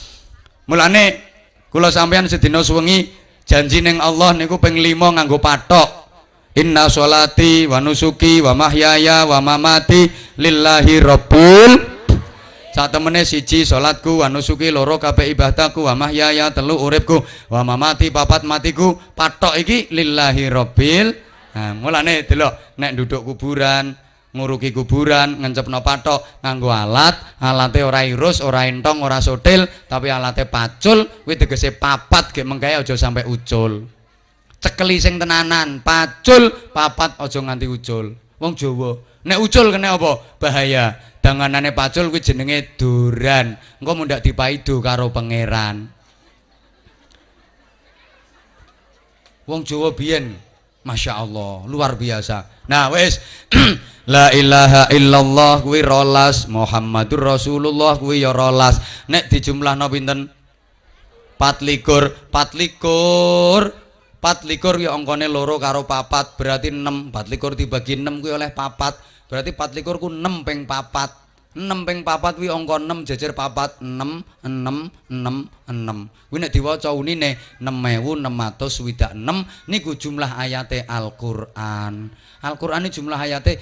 Speaker 1: Mulane kula sampeyan sedina suwengi janji ning Allah niku ping 5 nganggo patok. Inna sholati wa nusuki wa mahyaya wa mamati lillahi rabbil. Saat temene siji salatku wa nusuki loro kabeh ibadahku wa mahyaya telu uripku wa mamati papat matiku patok iki lillahi rabbil. Nah, mulane delok nek nduduk kuburan, nguruki kuburan, ngencepno patok nganggo alat, alate ora irus, ora entong, ora sotil, tapi alate pacul, kuwi tegese papat gek mengkae aja sampai ucul. Cekeli sing tenanan, pacul, papat aja nganti ucul. Wong Jawa, nek ucul kena apa? Bahaya. Danganane pacul kuwi jenenge duran. Engko mundak dipaido karo pangeran. Wong Jawa biyen Masya Allah, luar biasa. Nah wis La ilaha illallah kuwi rolas, Muhammadur Rasulullah kuwi ya rolas. Nek dijumlahno pinten? 24 ya angkane loro karo papat berarti 6. 24 dibagi 6 kuwi oleh papat. Berarti 24 ku 6 ping papat. 6 ping papat kuwi angka 6 jejer papat 6 kuwi nek diwaca unine 6626 niku jumlah ayate Al-Qur'an. Al-Qur'an iki jumlah ayate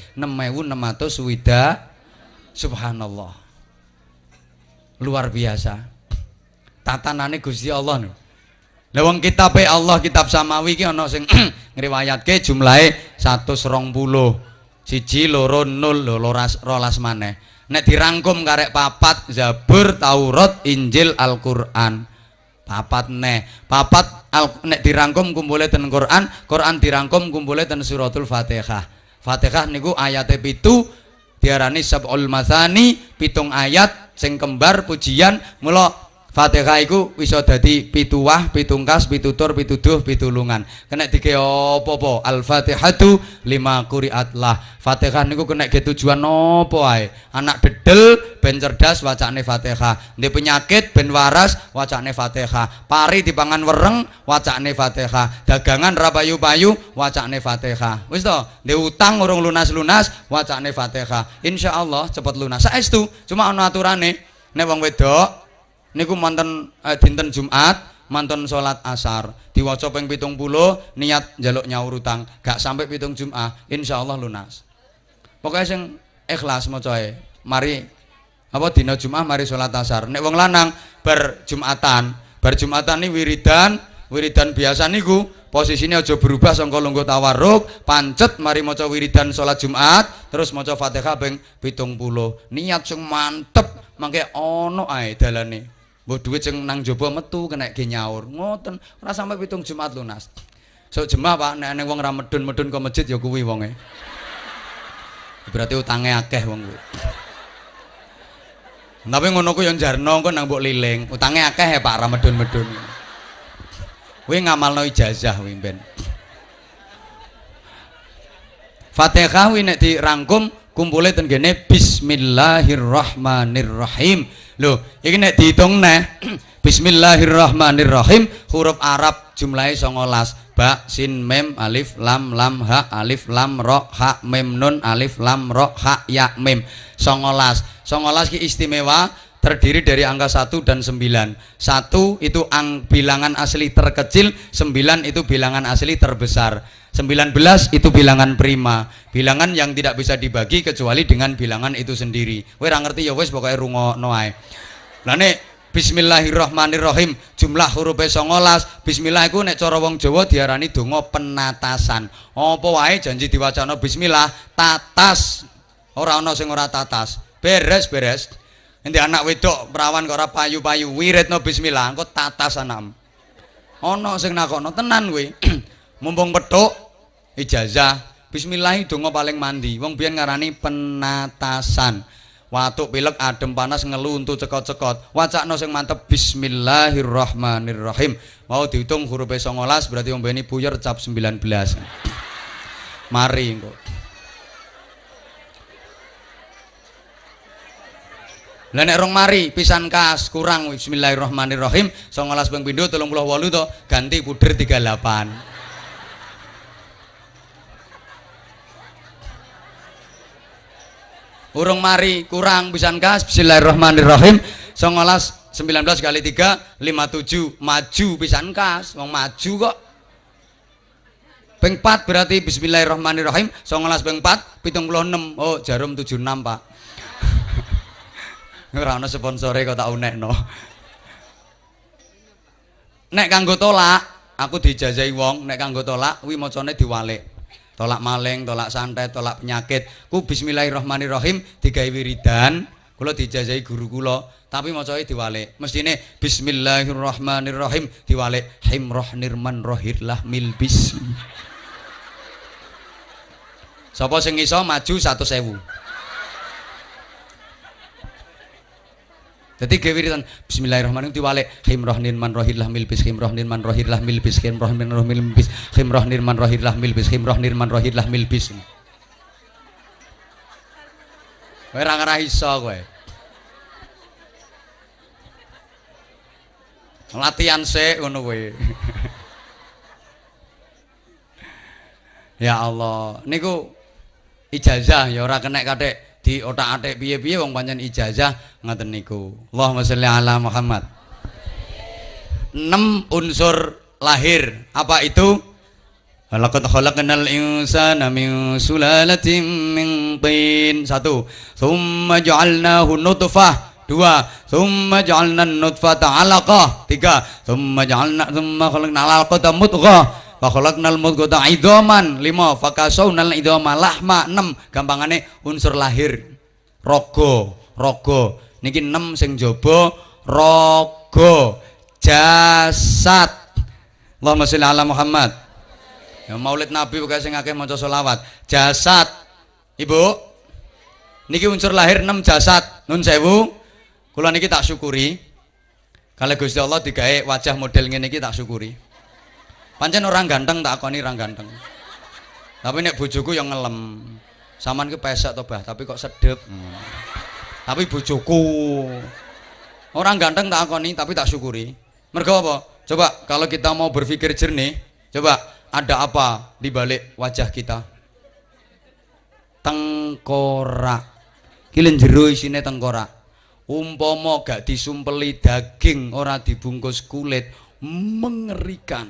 Speaker 1: 6620. Subhanallah. Luar biasa. Tatanane Gusti Allah niku. Lah wong kitabe Allah kitab samawi iki ana sing ngriwayatke jumlahe 120. Siji loro nol rolas maneh. Nek dirangkum karek papat Zabur, Taurat, Injil, Al-Qur'an. Papat neh. Papat nek dirangkum kumpule ten Qur'an, Qur'an dirangkum kumpule ten suratul Fatihah. Fatihah niku ayate 7 diarani sab'ul masani, 7 ayat sing kembar pujian. Mula Fatihah iku bisa dadi pituwah, pitungkas, pitutur, pituduh, pitulungan. Kena dike apa-apa. Al-Fatihatu lima quri'at lah. Fatihah niku kena ge tujuan apa ae. Anak dedel ben cerdas wacane Fatihah. Ndek penyakit ben waras wacane Fatihah. Pari dipangan wereng wacane Fatihah. Dagangan ra payu-payu wacane Fatihah. Wis to, ndek utang urung lunas-lunas wacane Fatihah. Insyaallah cepet lunas. Saestu, cuma ana aturane. Nek wong wedok niku manten dinten Jumat manten salat asar diwaca ping 70 niat njaluk nyaur utang gak sampai 7 Jumat insyaallah lunas. Pokoknya sing ikhlas macae mari apa dina Jumat mari salat asar. Nek wong lanang bar Jumatan ni wiridan biasa niku posisine aja berubah sangka lungguh tawarruk pancet mari maca wiridan salat Jumat terus maca Fatihah ping 70 niat sing mantep mangke ana ae dalane. Mbok duit sing nang jaba metu kena ge nyaur. Ngoten, ora sampe 7 Jumat lunas. Sok jemaah Pak, nek wong ra medun-medun ke masjid ya kuwi wonge. Berarti utange akeh wong kuwi. Tapi ngono ku yo njarno engko nang mbok liling. Utange akeh ya Pak, ra medun-medun. Kuwi ngamalno ijazah kuwi ben. Fatihah kuwi nek dirangkum kumpule ten kene Bismillahirrahmanirrahim. Loh, iki nek dihitung neh Bismillahirrahmanirrahim huruf Arab jumlahe 19. Ba, sin, mem, alif, lam, ha, alif, lam, ro, ha, mem, nun, alif, lam, ro, ha, ya, mem. 19 ki istimewa terdiri dari angka 1 dan 9. 1 itu bilangan asli terkecil, 9 itu bilangan asli terbesar. 19 itu bilangan prima, bilangan yang tidak bisa dibagi kecuali dengan bilangan itu sendiri. Kowe ora ngerti ya wis pokoke rungokno ae. Lah nek Bismillahirrahmanirrahim jumlah hurufé 19. Bismillah iku nek cara wong Jawa diarani donga penatasan. Apa wae janji diwacana bismillah tatas. Ora ana sing ora tatas. Beres. Endi anak wedok perawan kok ora payu-payu wiridno bismillah engko tatas anakmu. Ana sing nakokno tenan kowe. Mumpung petuk ijazah bismillah donga paling mandi wong biyen ngarani penatasan watuk pilek adem panas ngelu untu cekot-cekot wacakno sing mantep Bismillahirrahmanirrahim mau dihitung huruf 19 berarti wong beni puyer cap 19 mari engko lah nek rong mari pisan kas kurang Bismillahirrahmanirrahim 19 ping pindho 38 to ganti puder 38. Urung mari kurang pisan kas Bismillahirrahmanirrahim 19 kali 3 57 maju pisan kas wong maju kok ping 4 berarti Bismillahirrahmanirrahim 19 ping 4 76 oh jarum 76 Pak. Ora ana sponsore kok tak unekno. Nek kanggo tolak aku diijazahi wong nek kanggo tolak kuwi macane diwalik. Tolak maling, tolak santet, tolak penyakit. Ku Bismillahirrahmanirrahim digawe wiridan. Kula dijajahi guru kula, tapi macae diwalik. Mestine Bismillahirrahmanirrahim diwalik himroh nirman rohirlah milbis. Sapa sing iso maju 100.000. Jadi gewiritan Bismillahirrahmanirrahim diwalik himroh nirman rohirlah milbis himroh nirman rohirlah milbis himroh nirman rohirlah milbis himroh nirman rohirlah milbis himroh nirman rohirlah milbis. Kowe ora ngarah iso kowe. Latihan sik ngono kowe. Ya Allah, niku ijazah ya ora kena kathek di otak-atik piye-piye wong pancen ijazah ngoten niku. Allahumma sholli ala Muhammad. 6 unsur lahir. Apa itu? Laqad khalaqnal insana min sulalatin min tin. 1. Tsumma ja'alnahu nutfah. 2. Tsumma ja'alna an-nutfata 'alaqah. 3. Tsumma khalaqnal 'alaqata mudghah. Fa khalaqnal mudghata 'idhaman. 5. Fakasawnal 'idhama lahma. 6. Gampangane unsur lahir. Raga. Niki 6 sing jaba raga. Jasad. Allahumma sholli ala Muhammad. Ya Maulid Nabi pokoke sing akeh maca selawat. Jasad. Ibu. Niki unsur lahir 6 jasad. Nun sewu. Kula niki tak syukuri. Kalau Gusti Allah digawe wajah model ngene iki tak syukuri. Pancen orang ganteng tak akoni orang ganteng. Tapi nek bojoku yang ngelem. Saman ki pesek to, Bah, tapi kok sedep. Tapi bojoku orang ganteng tak akoni tapi tak syukuri. Mergo apa? Coba kalau kita mau berpikir jernih, coba ada apa di balik wajah kita? Tengkorak. Ki len jero isine tengkorak. Umpama gak disumpeli daging, ora dibungkus kulit, mengerikan.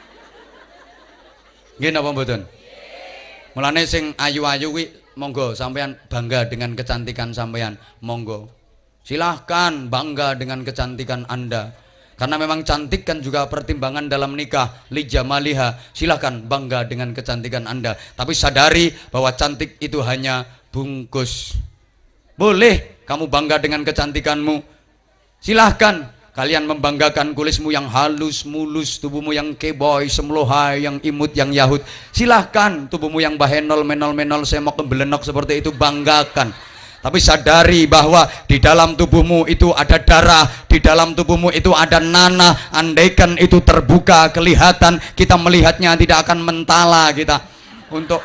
Speaker 1: Nggih napa mboten? Mulane sing ayu-ayu kuwi monggo sampean bangga dengan kecantikan sampean, monggo. Silahkan bangga dengan kecantikan Anda. Karena memang cantik kan juga pertimbangan dalam nikah, li jamaliha. Silahkan bangga dengan kecantikan Anda. Tapi sadari bahwa cantik itu hanya bungkus. Boleh kamu bangga dengan kecantikanmu. Silahkan kalian membanggakan kulismu yang halus, mulus, tubuhmu yang keboy, semlohai, yang imut, yang yahut. Silahkan tubuhmu yang bahenol, menol, semok, belenok seperti itu, banggakan. Tapi sadari bahwa di dalam tubuhmu itu ada darah, di dalam tubuhmu itu ada nanah. Andaikan itu terbuka, kelihatan, kita melihatnya tidak akan mentala kita untuk.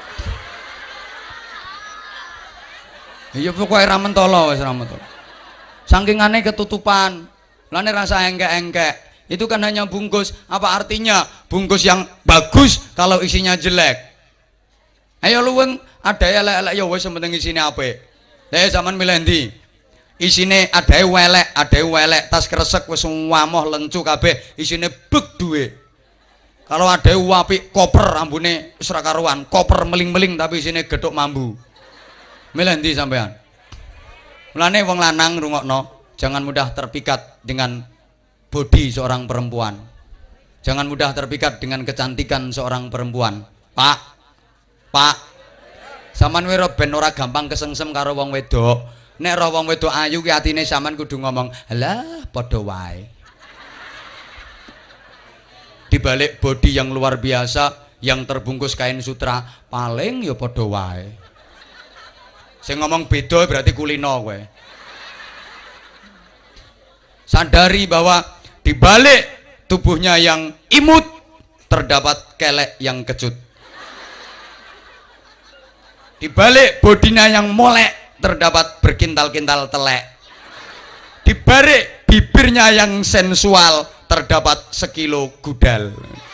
Speaker 1: Iya pokoknya ra mentolo wis ra mentolo. Sangkingane ketutupan. Lane rasa engkek-engkek. Itu kan hanya bungkus. Apa artinya? Bungkus yang bagus kalau isinya jelek. Ayo luweng ada elek-elek ya wis penting isine apik. Lah zaman milih ndi? Isine adae welek, tas kresek wis wamoh lencu kabeh, isine beg duwe. Kalau adae apik koper ambune wis ra karuan, koper meling-meling tapi isine gethuk mambu. Milih ndi sampean? Mulane wong lanang rungokno, jangan mudah terpikat dengan bodi seorang perempuan. Jangan mudah terpikat dengan kecantikan seorang perempuan. Pak, sampean wiro ben ora gampang kesengsem karo wong wedok. Nek ro wong wedok ayu ki atine sampean kudu ngomong, "Halah, padha wae." Di balik bodi yang luar biasa, yang terbungkus kain sutra, paling ya padha wae. Sing ngomong beda berarti kulino kowe. Sadari bahwa di balik tubuhnya yang imut terdapat kelek yang kecut. Di balik bodinya yang molek terdapat berkintal-kintal telek. Di balik bibirnya yang sensual terdapat sekilo gudal.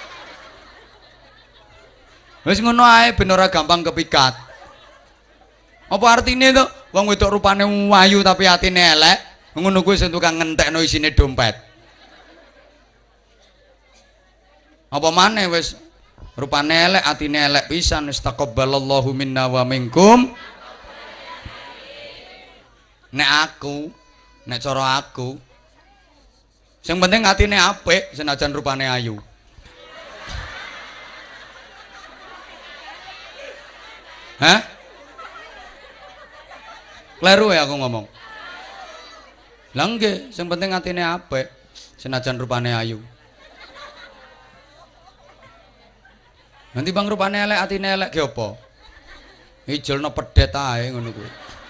Speaker 1: Wis ngono ae ben ora gampang kepikat. Apa artine to? Wong wedok rupane wayu tapi atine elek. Ngono kuwi sing tukang ngentekno isine dompet. Apa maneh wis rupane elek atine elek pisan. Istaqabbalallahu minna wa minkum. Nek cara aku sing penting atine apik senajan rupane ayu. Hah? Kleru ya aku ngomong. Lah nggih, sing penting atine apik, senajan rupane ayu. Nanti bang rupane elek atine elek ge apa? Ijolno pedet ae ngono kuwi.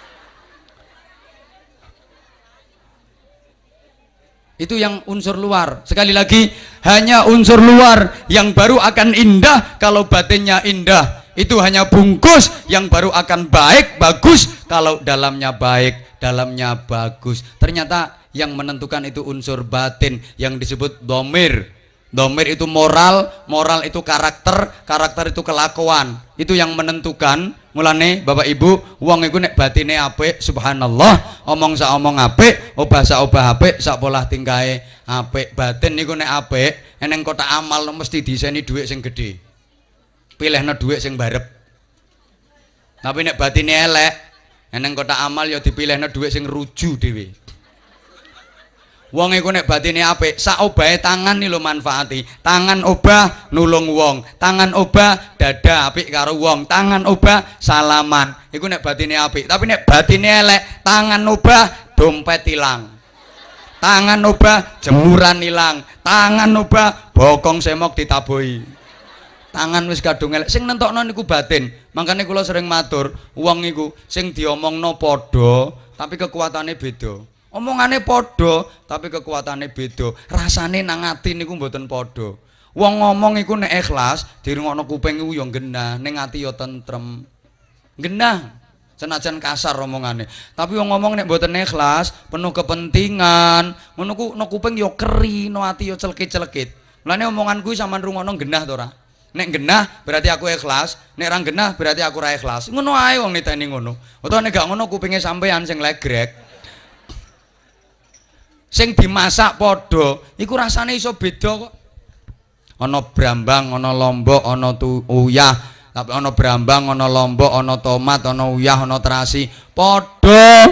Speaker 1: Itu yang unsur luar. Sekali lagi, hanya unsur luar yang baru akan indah kalau batinnya indah. Itu hanya bungkus yang baru akan baik, bagus kalau dalamnya baik, dalamnya bagus. Ternyata yang menentukan itu unsur batin yang disebut dhamir. Dhamir itu moral, moral itu karakter, karakter itu kelakuan. Itu yang menentukan. Mulane Bapak Ibu, wong iku nek batine apik, subhanallah, omong sak omong apik, obah sak obah apik, sak polah tingkahe apik. Batin niku nek apik, eneng kotak amal mesti diseni dhuwit sing gedhe. Pilihno dhuwit sing barep. Tapi nek batine elek, eneng kotak amal ya dipilihno dhuwit sing ruju dhewe. Wong iku nek batine apik, sak obahe tangan iki lho manfaati. Tangan obah nulung wong, tangan obah dada apik karo wong, tangan obah salaman. Iku nek batine apik. Tapi nek batine elek, tangan obah dompet ilang. Tangan obah jemuran ilang, tangan obah bokong semok ditabohi. Tangan wis kadung elek, sing nentokno niku batin. Makanya kula sering matur, wong iku sing diomongno padha tapi kekuatane beda. Omongane padha, tapi kekuatane beda. Rasane nang ati niku mboten padha. Wong ngomong iku nek ikhlas, dirungokno kuping iku ya genah, ning ati ya tentrem. Genah. Senajan kasar omongane. Tapi wong ngomong nek mboten ikhlas, penuh kepentingan, ngono ku no kuping ya keri, no ati ya celekit-celekit. Mulane omongan kuwi sampean rungokno genah to ora? Nek genah berarti aku ikhlas, nek ra genah berarti aku ra ikhlas. Ngono ae wong niteni ngono. Utawa nek gak ngono kupinge sampean sing legrek. Sing dimasak padha iku rasane iso beda kok. Ana brambang, ana lombok, ana uyah, tapi ana brambang, ana lombok, ana tomat, ana uyah, ana terasi, padha.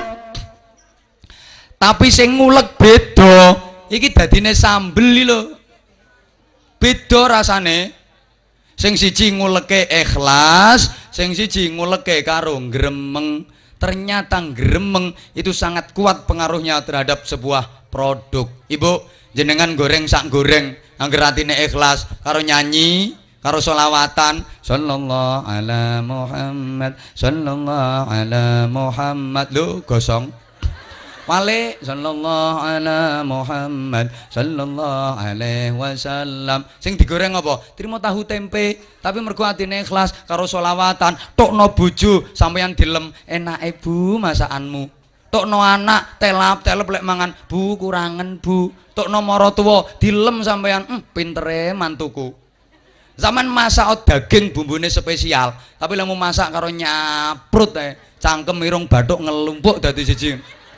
Speaker 1: Tapi sing ngulek beda, iki dadine sambel lho. Beda rasane. Sing siji nguleke ikhlas, sing siji nguleke karo gremeng. Ternyata gremeng itu sangat kuat pengaruhnya terhadap sebuah produk. Ibu, jenengan goreng sak goreng, angger atine ikhlas, karo nyanyi, karo sholawatan, sallallahu ala Muhammad, sallallahu ala Muhammad, lho gosong. Wale sallallahu ala Muhammad sallallahu alaihi wasallam. Sing digoreng apa? Trimo tahu tempe, tapi mergo atine ikhlas karo sholawatan. Tokno bojo sampeyan dilem, enake Bu masakanmu. Tokno anak telap-telep lek mangan, Bu kurangen Bu. Tokno maratuwa dilem sampeyan, pintere mantuku. Zaman masak daging bumbune spesial, tapi lek mau masak karo nyaprut cangkem irung bathuk ngelumpuk dadi siji.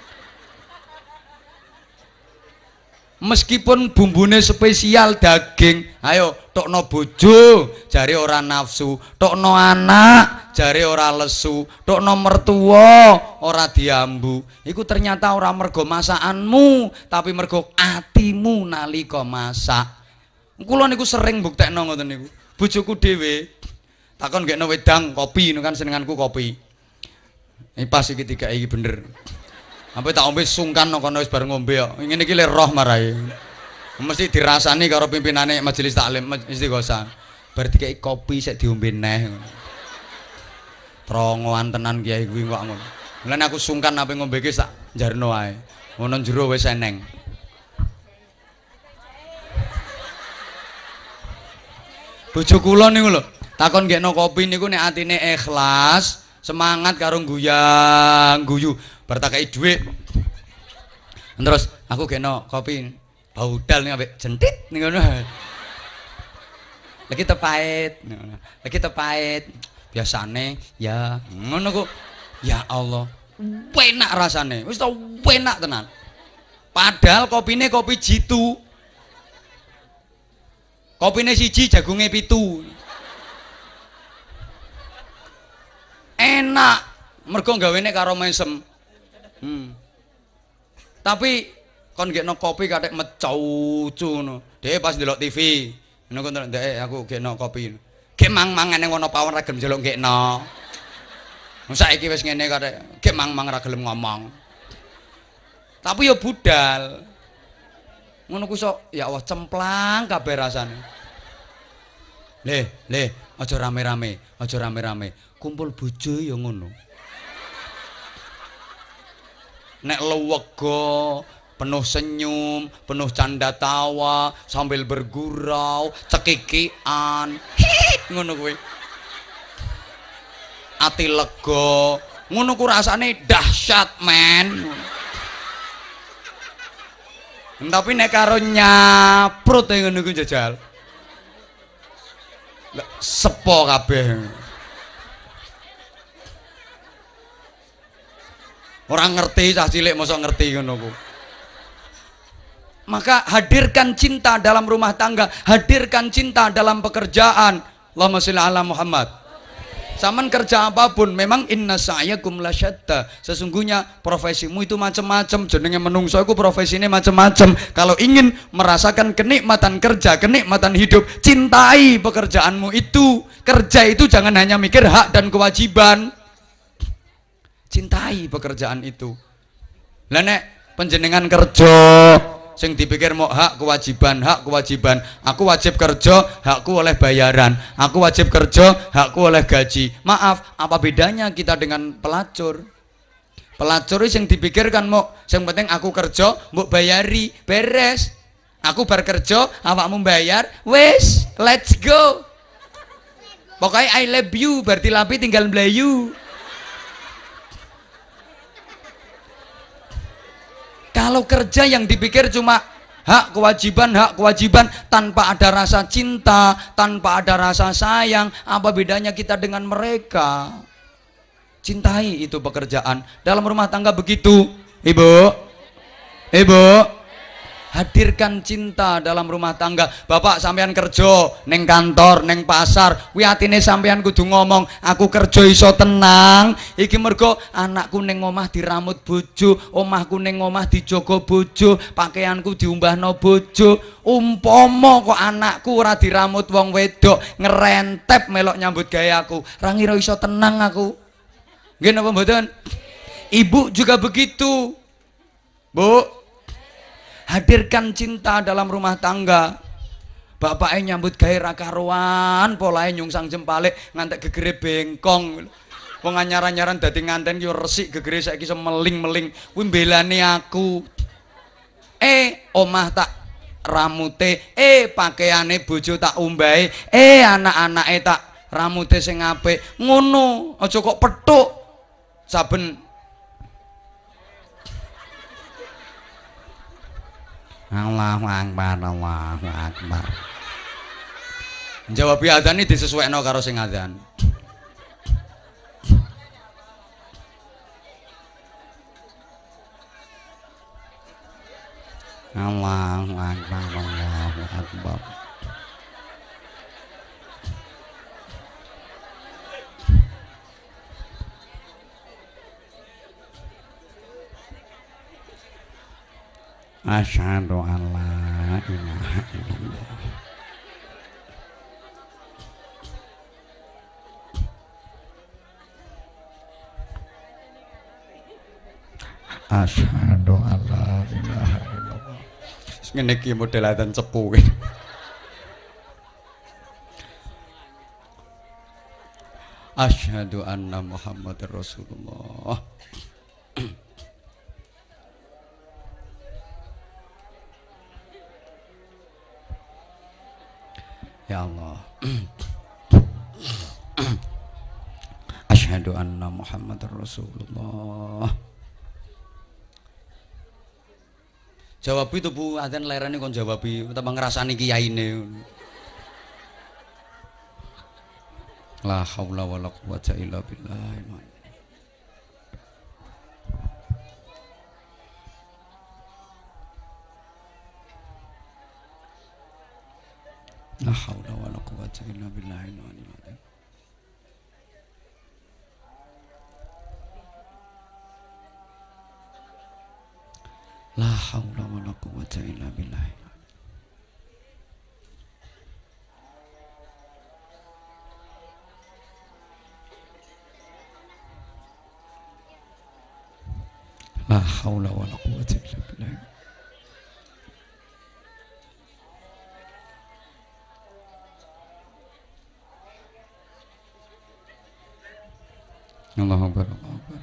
Speaker 1: Meskipun bumbune spesial daging, ayo tokno bojo jare ora nafsu, tokno anak jare ora lesu, tokno mertua ora diambu. Iku ternyata ora mergo masakanmu, tapi mergo atimu nalika masak. Kula niku sering buktekno ngoten niku. Bojoku dhewe takon gekno wedang kopi, kan senenganku kopi. Iki pas iki tiga iki bener. Sampai tak ombe sungkan no kono wis bareng ngombe kok. Ngene iki le roh marai. Mesti dirasani karo pimpinane majelis taklim istighosah. Bar dikeki kopi sik diombe neh. Trongoan tenan kiai kuwi kok ngono. Mulane aku sungkan ape ngombe iki sak jarno ae. Ngono jero wis eneng. Bojo kula niku lho, takon gekno kopi niku nek atine ikhlas, semangat karo guyang guyu. Bar tak kei dhuwit. Terus aku gekno kopi baudal ning ambek jentit ning ngono. Lagi tepait. Lagi tepait. Biasane ya ngono kok. Ya Allah. Enak rasane. Wis tau enak tenan. Padahal kopine kopi jitu. Kopine siji jagunge 7. Enak mergo gawene karo mesem. Tapi kon gekno kopi kathek mecucu ngono. Dhewe pas ndelok TV, ngono kon ndek aku gekno kopi. Gek mang-mangan ning ngono pawon ra gelem njaluk gekno. Saiki wis ngene kathek, gek mang-mang ra gelem ngomong. Tapi ya budal. Ngono ku sok ya Allah cemplang kabeh rasane. Le, aja rame-rame, aja rame-rame. Kumpul bojo ya ngono. Nek lewega, penuh senyum, penuh canda tawa, sambil bergurau, cekikian, ngono kuwi. Ati lega, ngono ku rasane dahsyat men. Tapi nek karo nyaprut ngono ku jajal. Sepo kabeh. Orang ngerti cah cilik mosok ngerti ngono ku. Maka hadirkan cinta dalam rumah tangga, hadirkan cinta dalam pekerjaan. Allahumma sholli ala Muhammad. Saman kerja apapun, memang inna sa'yakum lasyatta. Sesungguhnya profesimu itu macam-macam. Jenenge menungso iku profesine macam-macam. Kalau ingin merasakan kenikmatan kerja, kenikmatan hidup, cintai pekerjaanmu itu. Kerja itu jangan hanya mikir hak dan kewajiban. Cintai pekerjaan itu. Lah nek panjenengan kerja sing dipikir mau hak kewajiban. Aku wajib kerja, hakku oleh bayaran. Aku wajib kerja, hakku oleh gaji. Maaf, apa bedanya kita dengan pelacur? Pelacur sing dipikirkan mau sing penting aku kerja mbok bayari beres. Aku bar kerja awakmu bayar wis let's go. Pokoknya I love you berarti lapi tinggal melayu. Kalau kerja yang dipikir cuma hak kewajiban tanpa ada rasa cinta, tanpa ada rasa sayang, apa bedanya kita dengan mereka? Cintai itu pekerjaan. Dalam rumah tangga begitu, ibu, hadirkan cinta dalam rumah tangga. Bapak sampean kerja neng kantor, neng pasar, kuwi atine sampean kudu ngomong, aku kerja iso tenang. Iki mergo anakku neng omah diramut bojo, omahku neng omah dijogo bojo, pakaianku diumbahno bojo. Umpama kok anakku ora diramut wong wedok, ngerentep melok nyambut gawe aku, ra ngira iso tenang aku. Nggih napa mboten? Ibu juga begitu. Bu, hadirkan cinta dalam rumah tangga. Bapaknya nyambut gawe ra karuan, polahe nyungsang jempale ngantek gegere bengkong. Wong anyar-anyaran dadi nganten yo resik gegere saiki iso meling-meling. Kuwi mbelani aku. Omah tak ramute, pakaiane bojo tak umbahe, anak-anake tak ramute sing apik. Ngono, aja kok pethuk. Saben Allahu Akbar, Allahu Akbar. Jawab adzan iki disesuaikno karo sing adzan. Allahu Akbar, Allahu Akbar. Asyhadu an la ilaha illallah. Asyhadu an la ilaha illallah. Ngene iki model adzan cepu. Asyhadu anna Muhammadar Rasulullah. Ya Allah. Asyhadu anna Muhammadar Rasulullah. Jawab itu Bu, adzan lerane kon jawabi, tambah ngrasani kiyaine. La haula wala quwwata illa billah. La haula wala quwwata illa billahil aliyyil azim. La haula wala quwwata illa billahil azim. La haula wala quwwata illa billah. Allahu Akbar, Allahu Akbar.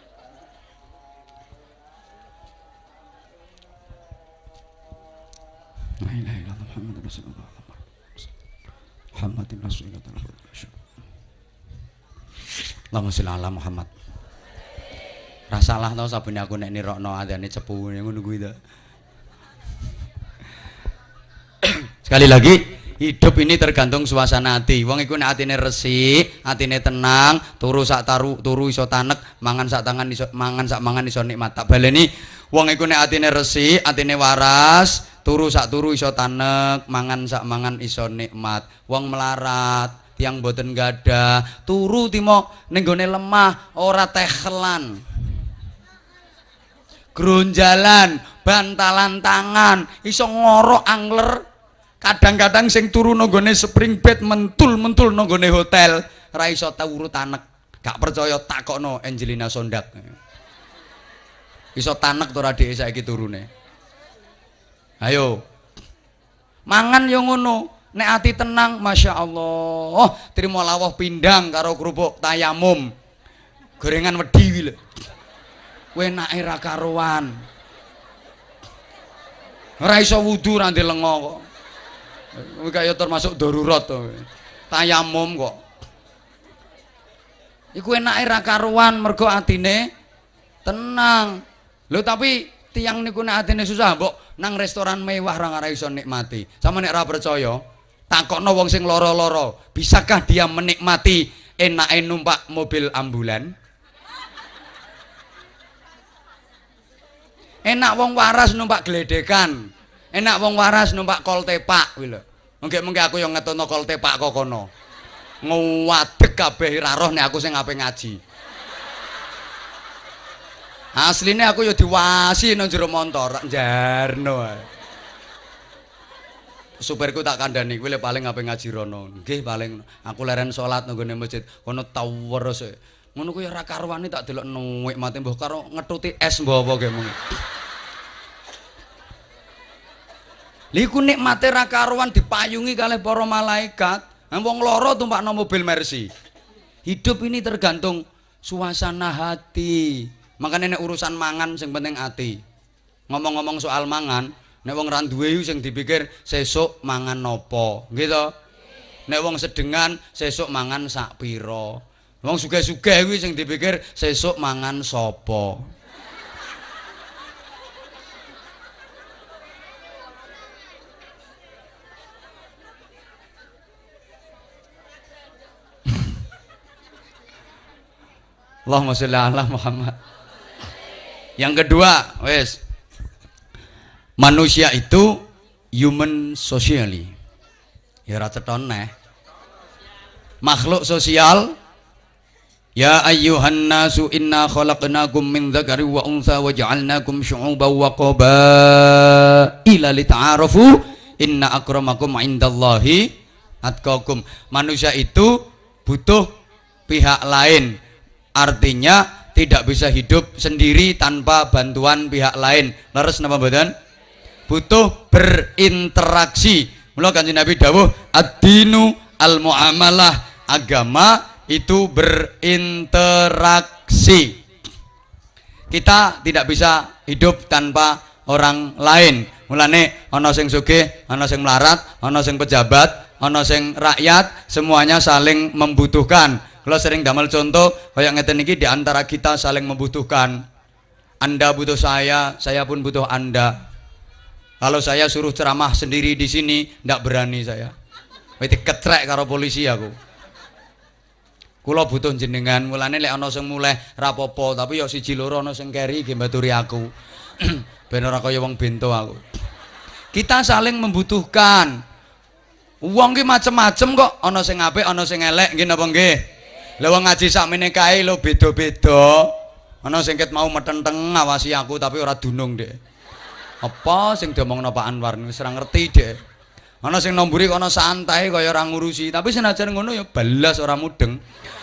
Speaker 1: La ilaha illallah Muhammadur Rasulullah. Muhammadin Rasulullah. Allahumma sholli ala Muhammad. Rasalah tau sabune aku nek nirokno adzane cepu ngono kuwi to. Sekali lagi, hidup ini tergantung suasana hati. Wong iku nek atine resik, atine tenang, turu sak turu iso tanek, mangan sak mangan iso nikmat. Tak baleni, wong iku nek atine resik, atine waras, turu iso tanek, mangan iso nikmat. Wong melarat, tiang boten gadah, turu timo ning gone lemah, ora tehelan. Gronjalan, bantalan tangan, iso ngorok angler. Kadang-kadang sing turu nanggone spring bed mentul nanggone hotel, ra iso turu tanek. Gak percaya takokno Angelina Sondak. Iso tanek to ra dhek saiki turune. Ayo. Mangan yo ngono. Nek ati tenang, Masya Allah. Terima lawuh pindang karo kerupuk tayamum. Gorengan wedi wi lho. enake ra karuan. Ora iso wudu ra lengo kok. Kuwi kaya termasuk darurat to. Tayamum kok. Iku enake ra karuan mergo atine tenang. Lho tapi tiyang niku nek atine susah mbok nang restoran mewah ora iso nikmati. Sama nek ora percaya, takokno wong sing lara-lara, bisakah dia menikmati enake numpak mobil ambulan? Enak wong waras numpak gledekan. Enak wong waras numpak kol tepak kuwi lho. Mengke-mengke aku yo ngetono kol tepak kok kono. Nguwadeg kabeh ra roh nek aku sing ape ngaji. Asline aku yo diwasi nang jero montor, jarno ae. Supirku tak kandhani kuwi le paling ape ngaji rono. Nggih paling aku leren salat nang gone masjid. Kono tower sik. Ngono kuwi ora karuane tak delok nuwik mate mbah karo ngetuti es mbah apa ge mung. Lha iku nikmate ra karuan dipayungi kalih para malaikat. Wong lara tumpakno mobil Mercy. Hidup ini tergantung suasana hati. Makanya nek urusan mangan sing penting ati. Ngomong-ngomong soal mangan, nek wong ra duwe sing dipikir sesuk mangan nopo, nggih to? Nek wong sedengan sesuk mangan sak pira. Wong sugih-sugih kuwi sing dipikir sesuk mangan sapa. Allahumma sholli ala Muhammad. Yang kedua, wes. Manusia itu human socially. Ya ra ceton neh. Makhluk sosial. Ya ayyuhan nasu inna khalaqnakum min dzakari wa untha wa ja'alnakum syu'uban wa qabaila lita'arafu inna akramakum 'indallahi atqakum. Manusia itu butuh pihak lain. Artinya tidak bisa hidup sendiri tanpa bantuan pihak lain. Leres napa mboten? Butuh berinteraksi. Mula Kanjeng Nabi dawuh ad-dinu al-muamalah. Agama itu berinteraksi. Kita tidak bisa hidup tanpa orang lain. Mulane ana sing sugih, ana sing melarat, ana sing pejabat, ana sing rakyat, semuanya saling membutuhkan. Kalau sering damel contoh kayak ngeten iki di antara kita saling membutuhkan. Anda butuh saya pun butuh Anda. Kalau saya suruh ceramah sendiri di sini ndak berani saya. Wis diketrek karo polisi aku. Kula butuh jenengan, mulane lek ana sing mulih ra apa-apa, tapi ya siji loro ana sing keri nggih mbaturi aku. Ben ora kaya wong bento aku. Kita saling membutuhkan. Wong ki macem-macem kok, ana sing apik, ana sing elek, nggih napa nggih? Lah wong ngaji sakmene kae lho beda-beda. Ana sing ket mau metenteng ngawasi aku tapi ora dunung, Dek. Apa sing diomongno Pak Anwar wis ora ngerti, Dek. Ana sing nomburi kono santai kaya ora ngurusi, tapi senajan ngono ya belas ora mudeng.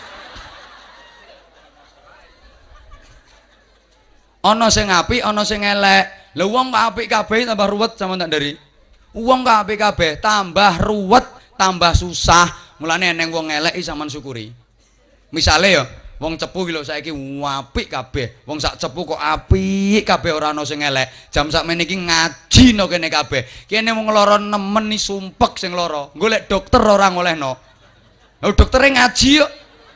Speaker 1: Ana sing apik, ana sing elek. Lah wong kok apik kabeh tambah ruwet sama tak dari. Wong kok apik kabeh tambah ruwet, tambah susah. Mulane eneng wong elek iki sampean syukuri. Misale ya, wong cepu lho saiki apik kabeh. Wong sak cepu kok apik kabeh ora ana sing elek. Jam sakmene iki ngaji no kene kabeh. Kene wong lara nemen ni sumpek sing lara. Golek dokter ora ngolehno. Lho doktere ngaji yo.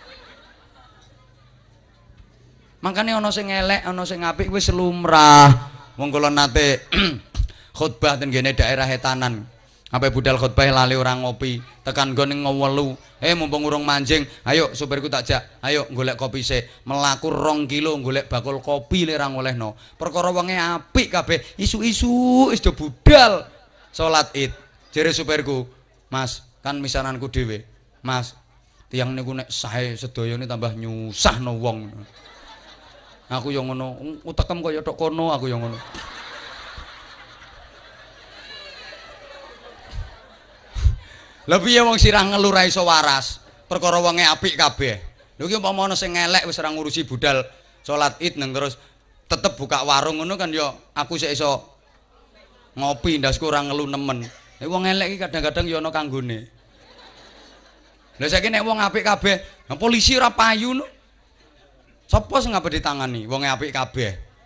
Speaker 1: Makane ana sing elek, ana sing apik wis lumrah. Wong kula nate khutbah ten kene daerah Hetanan. Sampai budal khutbah lali orang ngopi, tekan gone ngewelu. Mumpung urung manjing, ayo supirku tak jak. Ayo golek kopi sik. Melaku 2 kilo golek bakul kopi le ra ngolehno. Perkara wonge apik kabeh. Isu-isu wis do budal salat Id. Jere supirku, "Mas, kan misananku dhewe. Mas, tiyang niku nek sae sedayane tambah nyusahno wong." Aku yo ngono, utekem kaya tok kono aku yo ngono. Lebih ya wong sirah ngeluh ra iso waras. Perkara wonge apik kabeh. Lho iki umpama ana sing elek wis ora ngurusi budal salat Id nang terus tetep buka warung ngono kan ya aku sik iso ngopi ndasku ora ngeluh nemen. Nek wong elek iki kadang-kadang ya ana kanggone. Lha saiki nek wong apik kabeh, polisi ora payu no. Sapa sing ngape ditangani? Wonge apik kabeh.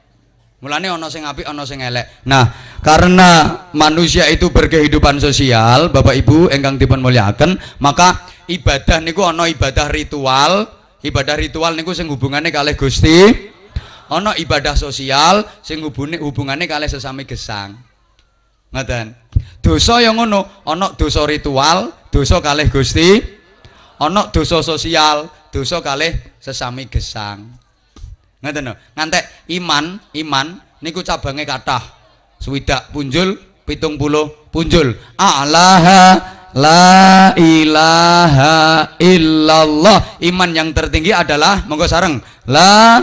Speaker 1: Mulane ana sing apik, ana sing elek. Nah, karena manusia itu berkehidupan sosial, Bapak Ibu ingkang dipun mulyakaken, maka ibadah niku ana ibadah ritual. Ibadah ritual niku sing hubungane kalih Gusti. Ana ibadah sosial sing hubungane kalih sesami gesang. Ngoten. Dosa yang ngono, ana dosa ritual, dosa kalih Gusti. Ana dosa sosial, dosa kalih sesami gesang. Ngoten lho. Ngantek iman niku cabange kathah. 60 punjul, 70 punjul. A'laha la ilaha illallah. Iman yang tertinggi adalah monggo sareng. La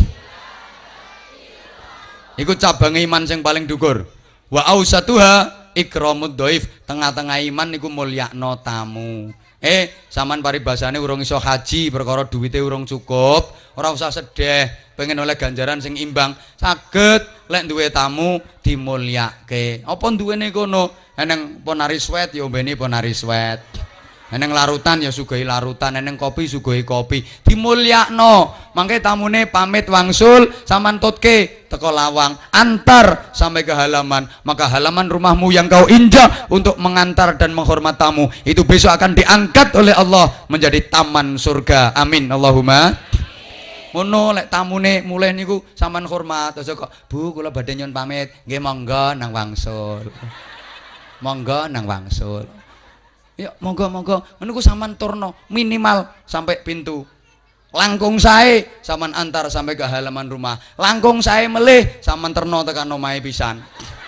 Speaker 1: iku cabange iman sing paling dhuwur. Wa ausatuha ikramud dhaif. Tengah-tengah iman niku mulyakno tamu. Saman paribasane urung iso haji perkara duwite urung cukup, ora usah sedih, pengen oleh ganjaran sing imbang, saged lek duwe tamu dimulyake. Apa duwene kono? Eneng ponari swet ya ombeni ponari swet. Eneng larutan ya sugoi larutan, eneng kopi sugoi kopi. Dimulyakno. Mangke tamune pamit wangsul sampean tutke teko lawang, antar sampai ke halaman. Maka halaman rumahmu yang kau injak untuk mengantar dan menghormat tamu itu besok akan diangkat oleh Allah menjadi taman surga. Amin Allahumma. Ngono lek tamune mulai niku sampean hormat aja kok, Bu kula badhe nyuwun pamit. Nggih monggo nang wangsul. Monggo nang wangsul. Ya monggo menunggu sampean turno minimal sampai pintu. Langkung sae sampean antar sampai ke halaman rumah. Langkung sae melih sampean terno tekan omahe pisan.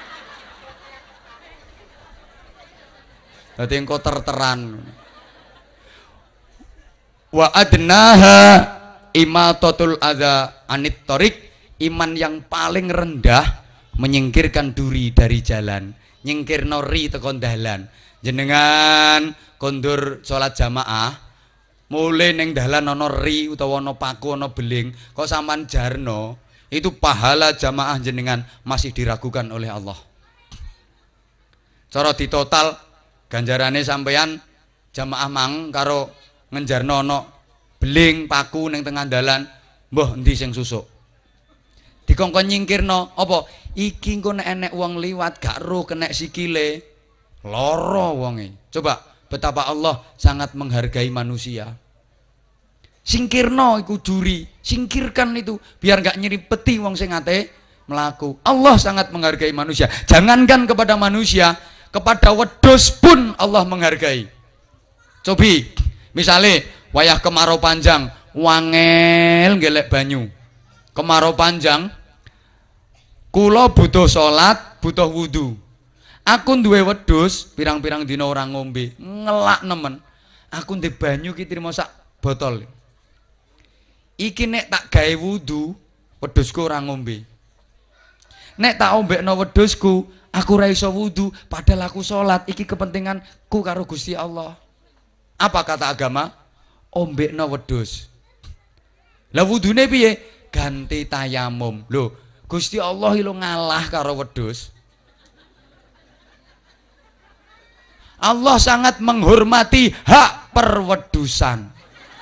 Speaker 1: Dadi engko terteran. Wa adnaha imatatul adza anit thoriq. Iman yang paling rendah menyingkirkan duri dari jalan, nyingkirno ri teko dalan. Jenengan kondur sholat jamaah mulai neng dalan ana ri utawa ana paku ana beling kok sampean jarno, itu pahala jamaah jenengan masih diragukan oleh Allah. Cara ditotal ganjarane sampeyan jamaah mang karo ngenjarno ana beling paku neng tengah dalan, mbah endi sing susuk? Dikongkon nyingkirno apa? Iki engko nek enek wong liwat gak ro kenek sikile. Loro wonge. Coba betapa Allah sangat menghargai manusia. Singkirno iku duri, singkirkan itu biar gak nyeripeti wong sing ate melaku. Allah sangat menghargai manusia. Jangankan kepada manusia, kepada wedhus pun Allah menghargai. Cobi, misalnya wayah kemarau panjang, wangel gelek banyu. Kemarau panjang, kula butuh salat, butuh wudu. Aku duwe wedhus pirang-pirang dina ora ngombe, ngelak nemen. Aku ndek banyu ki trimo sak botol. Iki nek tak gawe wudu, wedhusku ora ngombe. Nek tak ombekno wedhusku, aku ora iso wudu, padahal aku salat. Iki kepentinganku karo Gusti Allah. Apa kata agama? Ombekno wedhus. Lah wudune piye? Ganti tayamum. Lho, Gusti Allah iki lho ngalah karo wedhus. Allah sangat menghormati hak perwedusan,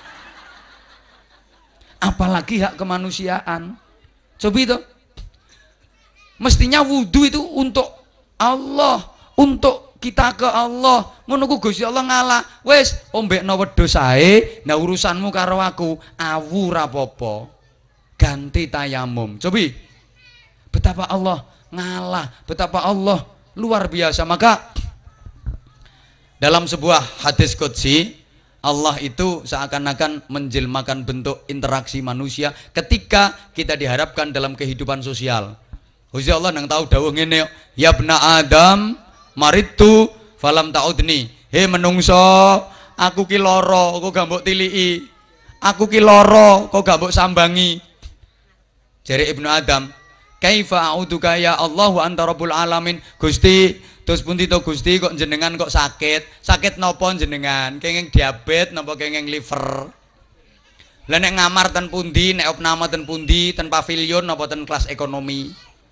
Speaker 1: apalagi hak kemanusiaan. Coba itu, mestinya wudhu itu untuk Allah, untuk kita ke Allah. Menunggu Gusti Allah ngalah, wes ombekno wedhus ae, nah urusanmu karo aku, awu rapopo, ganti tayamum. Coba, betapa Allah ngalah, betapa Allah luar biasa. Maka dalam sebuah hadis qudsi, Allah itu seakan-akan menjelmakan bentuk interaksi manusia ketika kita diharapkan dalam kehidupan sosial. Gusti Allah nang tahu dawuh ngene, ya bna Adam maritu falam ta'udni. He menungso, aku ki lara kok gak mbok tiliki. Aku ki lara kok gak mbok sambangi. Jare Ibnu Adam, kaifa a'uduka ya Allah wa anta rabbul alamin. Gusti, terus pun to Gusti kok jenengan kok sakit? Sakit napa jenengan? Kenging diabetes napa kenging liver? Lah nek ngamar ten pundi, nek opname ten pundi, ten pavilion napa ten kelas ekonomi?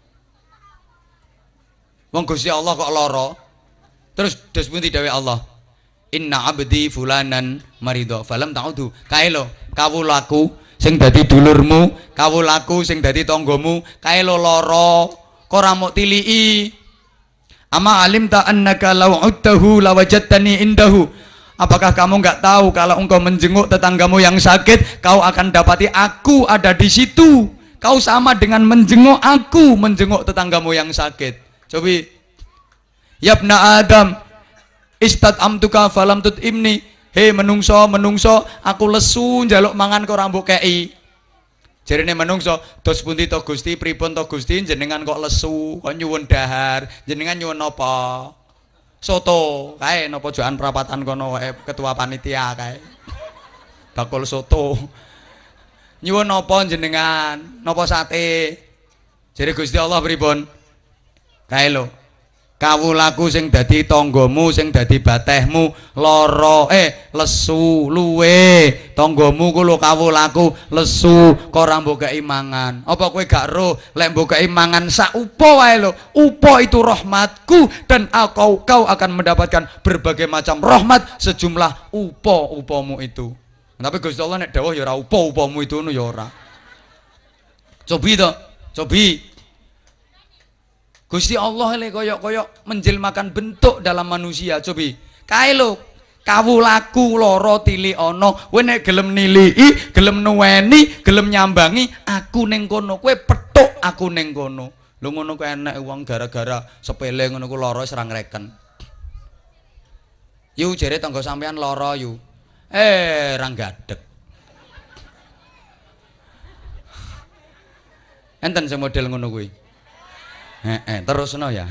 Speaker 1: Wong Gusti Allah kok lara. Terus pundi dawuh Allah? Inna abdi fulanan marido falam ta'udu. Kae lho, kawulaku sing dadi dulurmu, kawulaku sing dadi tanggamu, kae lo lara, kok ora mok tiliki. Ama alimta annaka law udtahu lawajadtani indahu. Apakah kamu enggak tahu kalau engkau menjenguk tetanggamu yang sakit, kau akan dapati aku ada di situ. Kau sama dengan menjenguk aku, menjenguk tetanggamu yang sakit. Coba, yabna Adam, istad'amtuka falam tut'imni. Hei menungso, menungso, aku lesu njaluk mangan kok ora mbok kei. Jarine menungso, dos pundi to Gusti, pripun to Gusti, jenengan kok lesu, kok nyuwun dahar, jenengan nyuwun napa? Soto, kae napa jokan perapatan kono wae ketua panitia kae. Bakul soto. Nyuwun napa jenengan? Napa sate? Jare Gusti Allah pripun? Kae lho. Kawulaku sing dadi tanggamu, sing dadi batehmu lara lesu luwe. Tanggamu ku lho kawulaku lesu kok ora mbokeki mangan. Apa kowe gak roh lek mbokeki mangan sak upo wae lho. Upo itu rahmatku dan kau akan mendapatkan berbagai macam rahmat sejumlah upo-upomu itu. Tapi Gusti Allah nek dawuh ya ora upo-upomu itu ya ora. Cobi to, cobi. Gusti Allah le koyok menjelmakan bentuk dalam manusia. Cobi, kae lho kawulaku lara tili ana, kowe nek gelem niliki, gelem nuweni, gelem nyambangi, aku ning kono, kowe petuk aku ning kono. Lho ngono ku enek wong gara-gara sepele ngono ku lara wis ora ngreken. Yu jere tangga sampean lara yu. Ra gadeg. Enten sing model ngono kuwi. Terusno ya.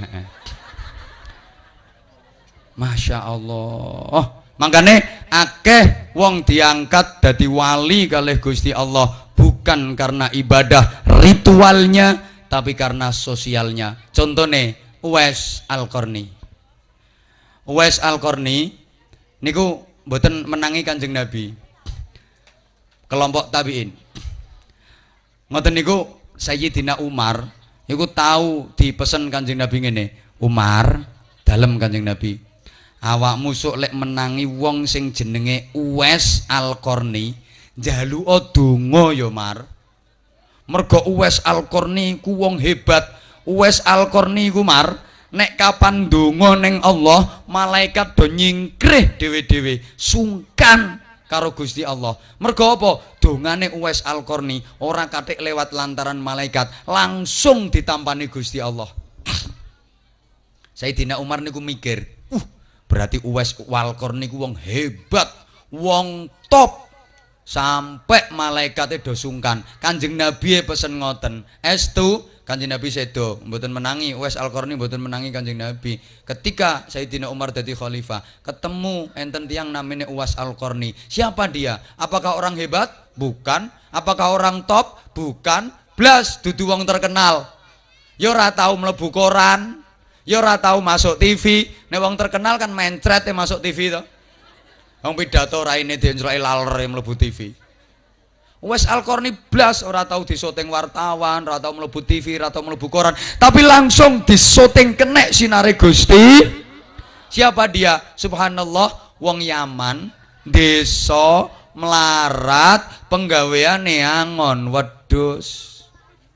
Speaker 1: Masya Allah. Makanya akeh wong diangkat dadi wali kalih Gusti Allah bukan karena ibadah ritualnya, tapi karena sosialnya. Contohnya Uwais Al-Qarni. Uwais Al-Qarni niku mboten menangi Kanjeng Nabi. Kelompok tabiin. Ngoten niku Sayyidina Umar iku tahu dipesen Kanjeng Nabi ngene, Umar, dalem Kanjeng Nabi. Awakmu sok lek menangi wong sing jenenge Uwais Al-Qarni, njaluka donga ya, Mar. Mergo Uwais Al-Qarni ku wong hebat. Uwais Al-Qarni ku, Mar, nek kapan donga ning Allah, malaikat do nyingkrih dhewe-dhewe, sungkan karo Gusti Allah. Mergo apa? Dongane Uwais Al-Qarni ora kathik lewat lantaran malaikat, langsung ditampani Gusti Allah. Sayyidina Umar niku mikir, berarti Uwais Al-Qarni ku wong hebat, wong top, sampai malaikate do sungkan. Kanjeng Nabi pesen ngoten, estu Kanjeng Nabi sedo mboten menangi Uwais Al-Qarni, mboten menangi Kanjeng Nabi. Ketika Sayyidina Umar dadi khalifah, ketemu enten tiyang namanya Uwais Al-Qarni. Siapa dia? Apakah orang hebat? Bukan. Apakah orang top? Bukan. Blas dudu wong terkenal. Ya ora tau mlebu koran, ya ora tau masuk TV. Nek wong terkenal kan mencret masuk TV to. Wong pidato raine diencloki laler mlebu TV. Uwais Al-Qarni blas ora tau disyuting wartawan, ora tau mlebu TV, ora tau mlebu koran, tapi langsung disyuting kenek sinare Gusti. Siapa dia? Subhanallah, wong Yaman, desa melarat, penggaweane angon wedhus.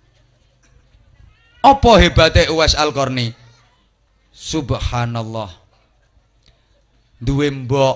Speaker 1: Apa hebate Uwais Al-Qarni? Subhanallah, duwe mbok.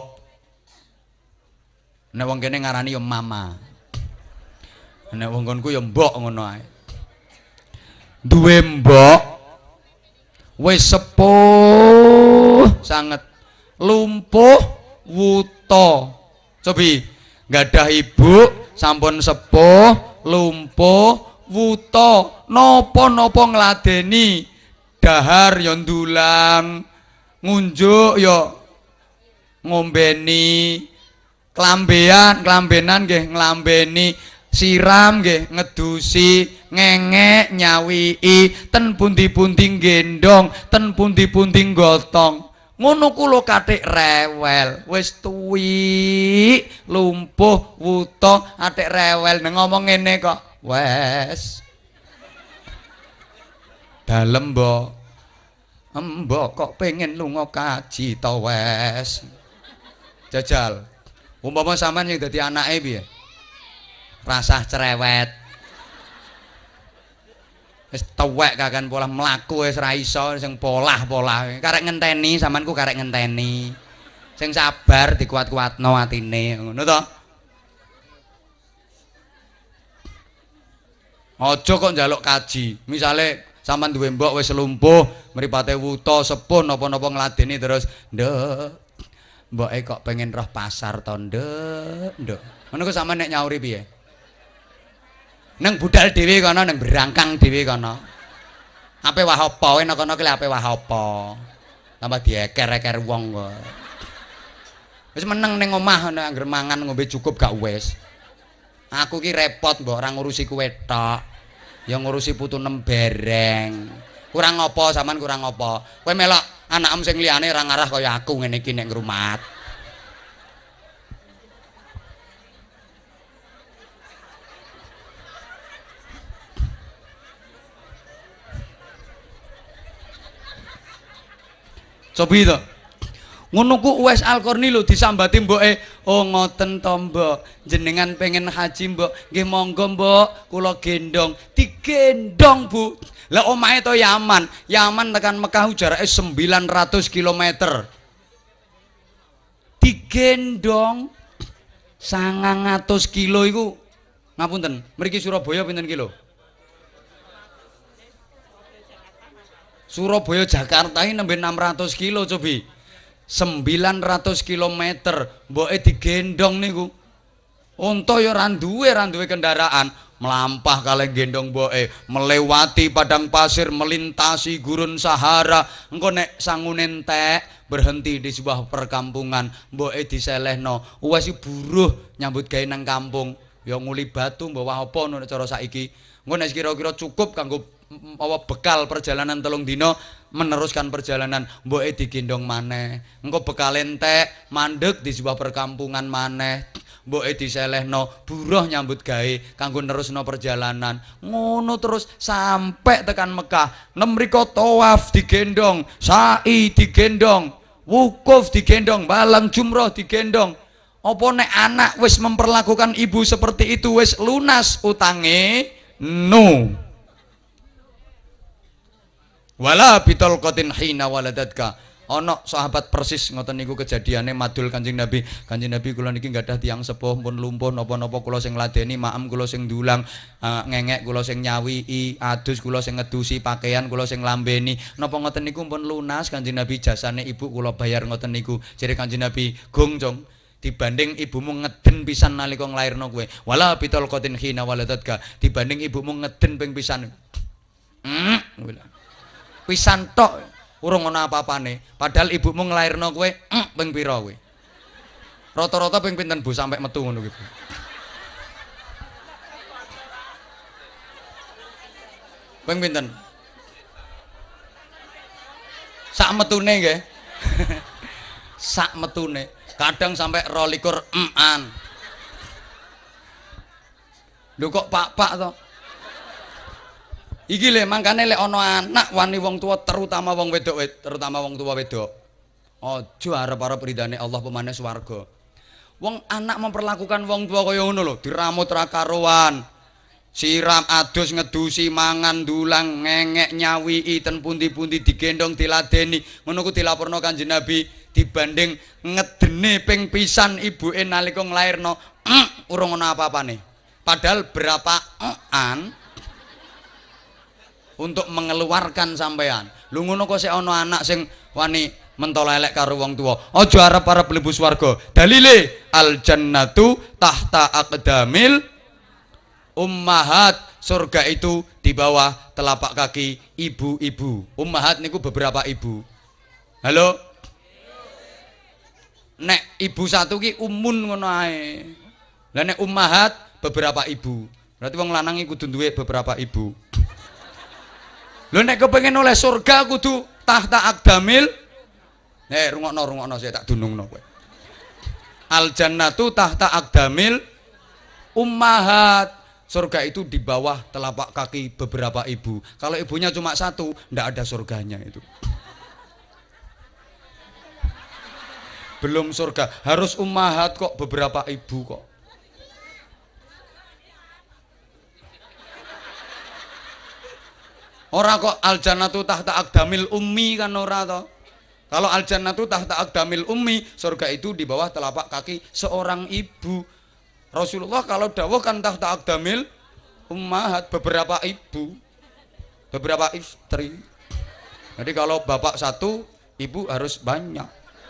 Speaker 1: Nek wong kene ngarani ya mama. Nek wong konku ya mbok ngono ae. Duwe mbok wis sepuh sanget, lumpuh wuta. Cobi, gadah ibu sampun sepuh, lumpuh, wuta, napa-napa ngladeni, dahar ya ndulang, ngunjuk ya ngombeni, klambenan nggih nglambeni, siram nggih ngedusi, ngengek nyawii, ten pundi-pundi gendong, ten pundi-pundi gotong. Ngono ku lho kathik rewel, wis tuwi, lumpuh, wuta, atik rewel. Nang ngomong ngene kok, wes dalem mbok. Mbok kok pengen lunga kaji to wes. Jajal. Umpama sampean sing dadi anake piye? rasah cerewet. Wis tuwek kakan polah mlaku wis ra iso sing polah-polah. Karek ngenteni sampeanku karek ngenteni. Sing sabar dikuat-kuatno atine ngono to. Aja kok njaluk kaji. Misale sampean duwe mbok wis lumpuh, mripate wuta sepuh napa-napa ngladeni terus, "Nduk, mboke kok pengen roh pasar to, Nduk, Nduk." Ngono ku sampean nek nyauri piye? Nang budal dhewe kono, nang berangkang dhewe kono. Ape wah apa? Enak kono ki ape wah apa? Tambah dieker-eker wong kok. Wis meneng ning omah nek anggere mangan ngombe cukup gak wis. Aku ki repot mbok ora ngurusi kowe tok. Ya ngurusi putu nem bereng. Kurang apa sampean kurang apa? Kowe melok anakmu sing liyane ora ngarah kaya aku ngene iki nek ngrumat. Cobi to. Ngono ku Uwais Al-Qarni lho disambati mboke, "Oh ngoten to, Mbok. Jenengan pengen haji, Mbok. Nggih monggo, Mbok. Kula gendong." Digendong, Bu. Lah omahe to Yaman. Yaman tekan Mekah jarake 900 km. Digendong 900 kilo iku. Ngapunten, mriki Surabaya pinten kilo? Surabaya Jakarta ini nembe 600 kilo cobi. 900 km mboke digendong niku. Unta ya ora duwe kendaraan, melampah kalih gendong mboke, melewati padang pasir, melintasi gurun Sahara. Engko nek sangune entek berhenti di sebuah perkampungan, mboke diselehno. Wes buruh nyambut gawe nang kampung, ya nguli batu mbawah apa nek cara saiki. Engko nek kira-kira cukup kanggo bekal perjalanan 3 dina meneruskan perjalanan mboke digendong maneh. Engko bekal entek mandeg di sebuah perkampungan maneh, mboke diselehno buruh nyambut gawe kanggo nerusno perjalanan. Ngono terus sampai tekan Mekah. Nemriko tawaf digendong, sa'i digendong, wukuf digendong, balang jumroh digendong. Apa nek anak wis memperlakukan ibu seperti itu wis lunas utange? No. Wala bitol kotin hina waladatka. Ono sahabat persis ngoten niku kejadiane madul Kanjeng Nabi. Kanjeng Nabi kula niki gadah tiyang sepuh pun lumpuh napa-napa kula sing ngladeni, maem kula sing dulang, ngengek kula sing nyawii, adus kula sing ngedusi, pakaian kula sing lambeni. Napa ngoten niku pun lunas Kanjeng Nabi, jasane ibu kula bayar ngoten niku. Jere Kanjeng Nabi, "Gong, Jong, dibanding ibumu ngeden pisan nalika nglairno kowe. Wala bitol kotin hina waladatka. Dibanding ibumu ngeden ping pisan." Pisan tok urung ana apa-apane. Padahal ibumu nglairno kowe ping pira kowe? Rata-rata ping pinten Bu sampai metu ngono ki Bu? Ping pinten? Sak metune nggih. Sak metune. Kadang sampai 22 eman. Lho kok pak-pak to? Iki lho mangkane lek ana anak wani wong tua terutama wong wedok, terutama wong tua wedok. Aja arep-arep ridane Allah pemane swarga. Wong anak memperlakukan wong tua kaya ngono lho, diramut ra karuan. Siram adus ngedusi mangan dulang ngengek nyawii ten pundi-pundi digendong diladeni. Ngono ku dilaporno Kanjeng Nabi dibanding ngedene ping pisan ibuke nalika nglairno urung ana apa-apane. Padahal berapa untuk mengeluarkan sampean. Lu ngono kok sik ana anak sing wani mentol elek karo wong tuwa. Aja arep-arep mlebu swarga. Dalile al jannatu tahta aqdamil ummahat. Surga itu di bawah telapak kaki ibu-ibu. Ummahat niku beberapa ibu. Halo? Nek ibu satu ki umun ngono ae. Lah nek ummahat beberapa ibu. Berarti wong lanang iki kudu duwe beberapa ibu. Lho nek kepengin oleh surga kudu tahta aqdamil. Rungokno saya tak dunungno kowe. Al jannatu tahta aqdamil ummahat. Surga itu di bawah telapak kaki beberapa ibu. Kalau ibunya cuma satu, ndak ada surganya itu. Belum surga, harus ummahat kok beberapa ibu kok. Ora kok al jannatu tahta aqdamil ummi kan ora to. Kalau al jannatu tahta aqdamil ummi, surga itu di bawah telapak kaki seorang ibu. Rasulullah kalau dawuh kan tahta aqdamil ummahat, beberapa ibu, beberapa istri. Jadi kalau bapak satu, ibu harus banyak.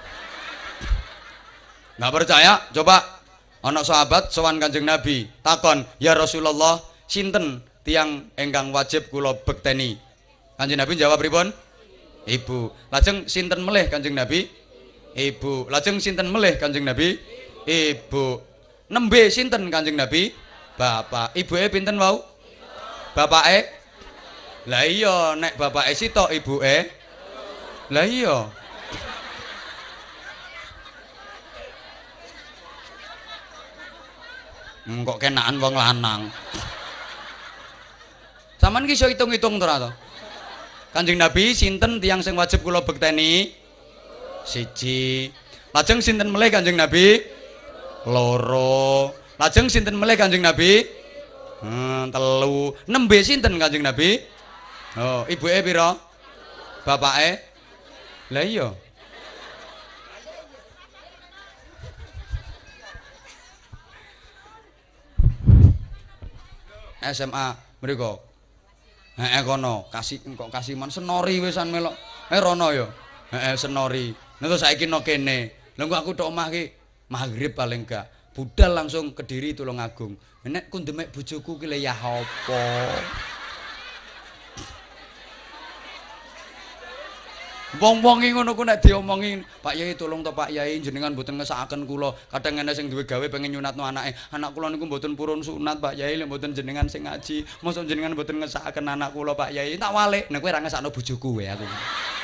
Speaker 1: Nggak percaya? Coba ana sahabat sowan Kanjeng Nabi, takon, "Ya Rasulullah, sinten tiang engkang wajib kula bekteni?" Kanjeng Nabi jawab pripun? Ibu. Lajeng sinten melih Kanjeng Nabi? Ibu. Lajeng sinten melih Kanjeng Nabi? Ibu. Nembe sinten Kanjeng Nabi? Bapak. Ibuke pinten wau? Bapake? Lah iya, nek bapake sitok ibuke. Lah iya. Kok kenaan wong lanang. Saman ki iso hitung-hitung to ora to? Kanjeng Nabi sinten tiyang sing wajib kula bekteni? Siji. Lajeng sinten melih Kanjeng Nabi? Loro. Lajeng sinten melih Kanjeng Nabi? Telu. Nembe sinten Kanjeng Nabi? Oh, ibuke pira? Bapake? Lah iya. SMA mriko. Kono, kasih kok kasiman senori wisan melok. Rono ya. Senori. Nek saiki no kene. Lha kok aku tok omah ki maghrib paling gak. Budal langsung Kediri Tulungagung. Nek ku ndemek bojoku ki le ya apa? Wong-wong iki ngono ku nek diomongi, "Pak Yai tolong to Pak Yai jenengan mboten ngesakaken kula. Kadang ana sing duwe gawe pengen nyunatno anake. Anak kula niku mboten purun sunat Pak Yai, lek mboten jenengan sing ngaji. Mosok jenengan mboten ngesakaken anak kula Pak Yai." Tak walik, nek kowe ora ngesakno bojoku wae aku.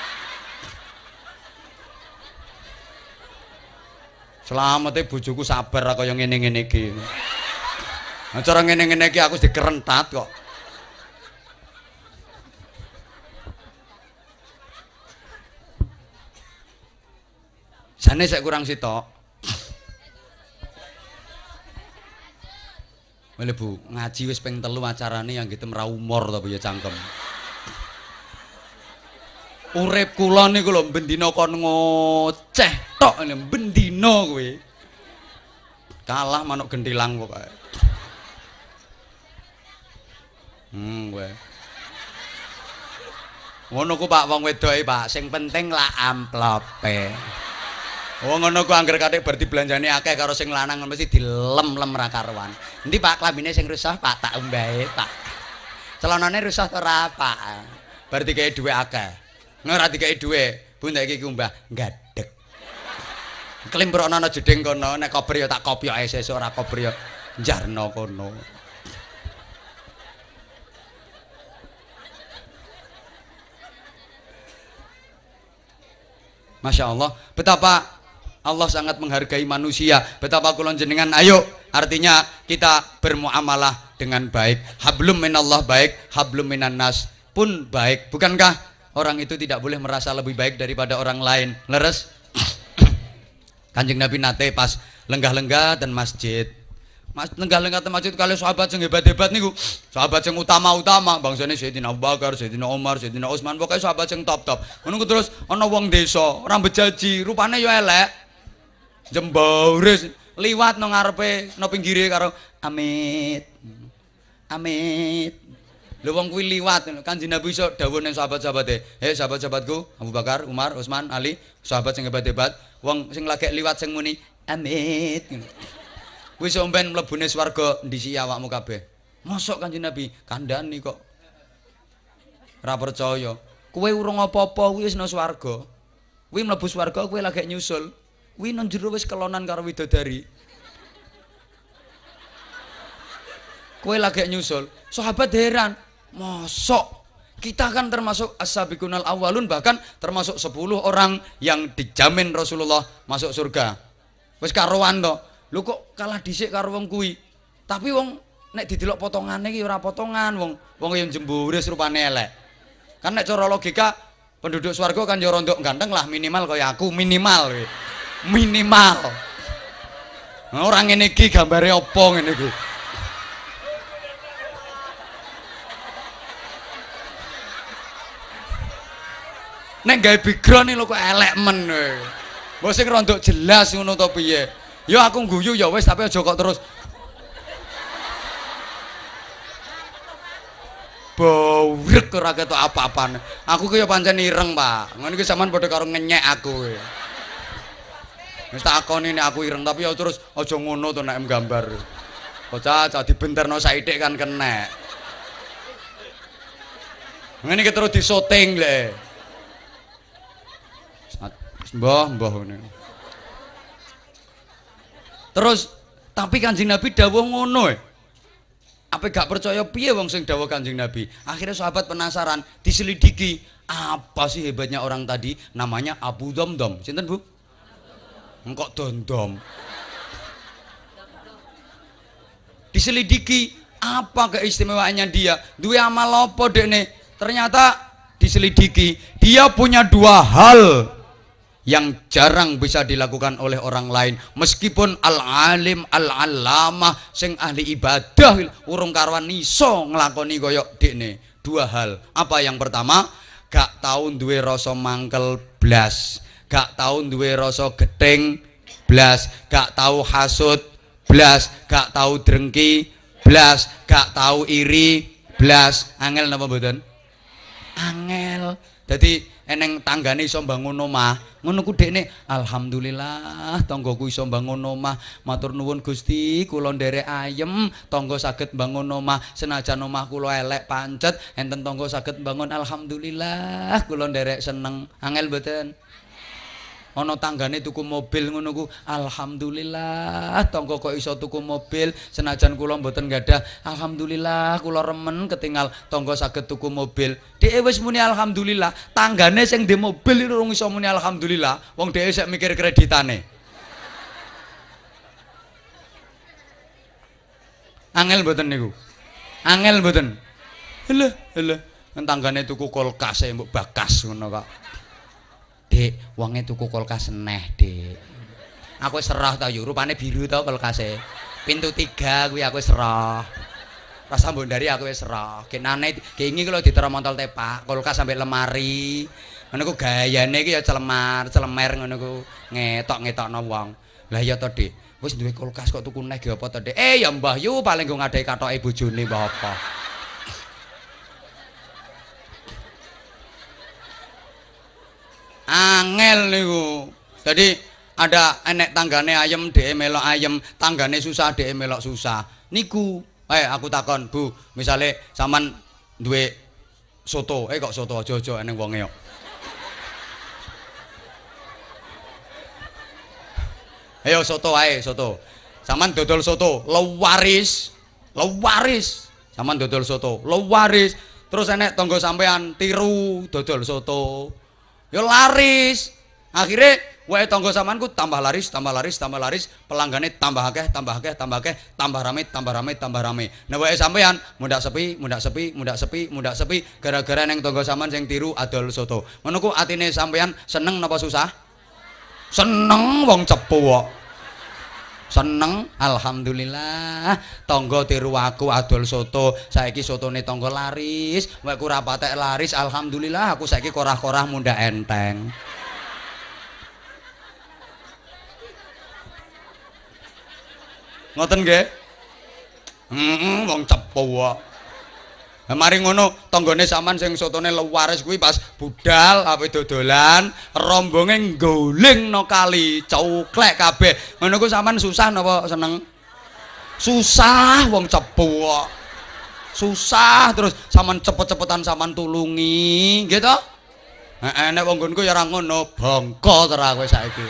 Speaker 1: Slamete bojoku sabar kaya ngene-ngene iki. Nah, cara ngene-ngene iki aku wis dikerentat kok. Jane sik kurang sitok. Wale Bu, ngaji wis ping 3 acarane yang gitu ra umur to ya cangkem. Urip kula niku lho bendina kon ngoceh tok ngene bendina kowe. Kalah manuk gentilang pokoke. Kowe. Ngono ku Pak wong wedoke Pak, sing penting lah amplope. Wong ngono ku angger kathik bar dibelanjani akeh karo sing lanang mesti dilem-lem ra karuan. Endi Pak klambine sing rusak Pak tak umbahe Pak. Celanane rusak ora Pak. Bar dikei dhuwit akeh. Ora dikei dhuwit, Bu ndek iki umbah gadeg. Klimprokno ana jeding kono, nek kober ya tak kopyoke sesuk ora kober ya njarno kono. Masya Allah, betapa Allah sangat menghargai manusia. Betapa kula jenengan ayo, artinya kita bermuamalah dengan baik. Hablum minallah baik, hablum minan nas pun baik. Bukankah orang itu tidak boleh merasa lebih baik daripada orang lain? Leres? Kanjeng Nabi nate pas lenggah-lenggah dan masjid. Lenggah-lenggah dan masjid kali sahabat yang hebat-hebat niku. Sahabat yang utama-utama, bangsane Sayyidina Abu Bakar, Sayyidina Umar, Sayyidina Utsman, pokoke sahabat yang top-top. Ngono terus ana wong desa, ora bejaji, rupane yo elek. Jembauris liwat nang ngarepe nang pinggire karo amit. Amit. Lho wong kuwi liwat, Kanjeng Nabi iso dawuh nang sahabat-sahabate, "Hei sahabat-sahabatku, Abu Bakar, Umar, Utsman, Ali, sahabat sing hebat-hebat, wong sing lagi liwat sing muni amit." Kuwi sampean mlebune swarga ndisi awakmu kabeh. Mosok Kanjeng Nabi kandhani kok. Ora percaya. Kowe urung apa-apa kuwi wis nang swarga. Kuwi mlebu swarga kowe lagi nyusul. Kuwi nang jero wis kelonan karo widodari. Kowe lagi nyusul. Sahabat heran. Mosok kita kan termasuk as-sabiqunal awwalun, bahkan termasuk 10 orang yang dijamin Rasulullah masuk surga. Wis karoan to. Lho kok kalah dhisik karo wong kuwi. Tapi wong nek didelok potongane iki ora potongan wong yang jemburis rupane elek. Kan nek cara logika penduduk swarga kan ya rondok ganteng lah minimal kaya aku minimal kuwi. Minimal. Nah, ora ngene iki gambare apa ngene iki. Nek gawe background lho kok elek men kowe. Mbok sing rondok jelas ngono to piye? Ya aku guyu ya wis tapi aja kok terus bawrek ora ketok apa-apane. Aku ki ya pancen ireng, Pak. Ngono iki sampean padha karo ngenyek aku kowe. Wis tak akoni nek aku ireng tapi ya terus aja ngono to nek gambar. Bocah cah dibenterno saithik kan kenek. Ngene iki terus disoting lek. Mbah ngene. Terus tapi Kanjeng Nabi dawuh ngono. Apa gak percaya piye wong sing dawuh Kanjeng Nabi? Akhirnya sahabat penasaran, diselidiki, apa sih hebatnya orang tadi? Namanya Abu Domdom. Sinten, Bu? Engkok dondom. Diselidiki, apa keistimewaannya dia? Duwe amal apa dekne? Ternyata diselidiki, dia punya dua hal yang jarang bisa dilakukan oleh orang lain. Meskipun al-alim al-allamah sing ahli ibadah urung karuan iso nglakoni koyok dekne. Dua hal. Apa yang pertama? Gak tau duwe rasa mangkel blas, gak tau duwe rasa gething blas, gak tau hasud blas, gak tau drengki blas, gak tau iri blas. Angel napa mboten? Angel. Dadi eneng tanggane iso mbangun omah, ngono ku dekne alhamdulillah tanggoku iso mbangun omah. Matur nuwun Gusti, kula nderek ayem tangga saged mbangun omah. Senajan omah kula elek pancet, enten tangga saged mbangun alhamdulillah kula nderek seneng. Angel mboten? Ana tanggane tuku mobil ngono ku alhamdulillah tangga kok iso tuku mobil senajan kula mboten gadah alhamdulillah kula remen ketinggal tangga saged tuku mobil. Dhek wis muni alhamdulillah, tanggane sing ndek mobil urung iso muni alhamdulillah, wong dhek sik mikir kreditane. Angel mboten niku? Angel mboten? Lho, tanggane tuku kulkas e mbok bakas ngono kok. Dek, wonge tuku kulkas neh, Dek. Aku wis serah ta yo, rupane biru ta kulkase. Pintu 3 kuwi aku wis serah. Rasa mbondari aku wis serah. Kenane keingi ku lho ditera montol tepak, kulkas sampai lemari. Ngono ku gayane iki ya celemar, celemer ngono ku ngetok-ngetokno wong. Lah iya to, Dek. Wis duwe kulkas kok tuku neh ge apa to, Dek? Ya Mbah yu paling go ngadai katoke bojone mbah apa. Angel niku. Jadi ada enek tanggane ayem dhek melok ayem, tanggane susah dhek melok susah. Niku, aku takon, Bu, misale sampean duwe soto, kok soto aja-aja eneng wonge kok. Ayo soto ae, soto. Sampean dodol soto, lewaris. Sampean dodol soto, lewaris. Terus enek tangga sampean tiru dodol soto. Ya laris. Akhirnya wae tangga sampeanku tambah laris, pelanggane tambah akeh, tambah rame. Nah wae sampean mundak sepi gara-gara neng tangga sampean sing tiru adol soto. Ngono ku atine sampean seneng napa susah? Seneng wong cepu kok. Seneng, alhamdulillah. Tangga tiru aku adol soto, saiki sotone tangga laris. Wae ku ora patek laris, alhamdulillah aku saiki korah-korah mundak enteng. Ngoten nggih? Wong cepu kok. Mari ngono tanggane sampean sing sotone lewaris kuwi pas budal ape dodolan rombonge nggolingno kali cuklek kabeh. Ngono ku sampean susah napa seneng? Susah wong cepu kok. Susah terus sampean cepet-cepetan sampean tulungi, nggih to? Heeh nek wong nggonku ya ora ngono, bangka terus kowe saiki.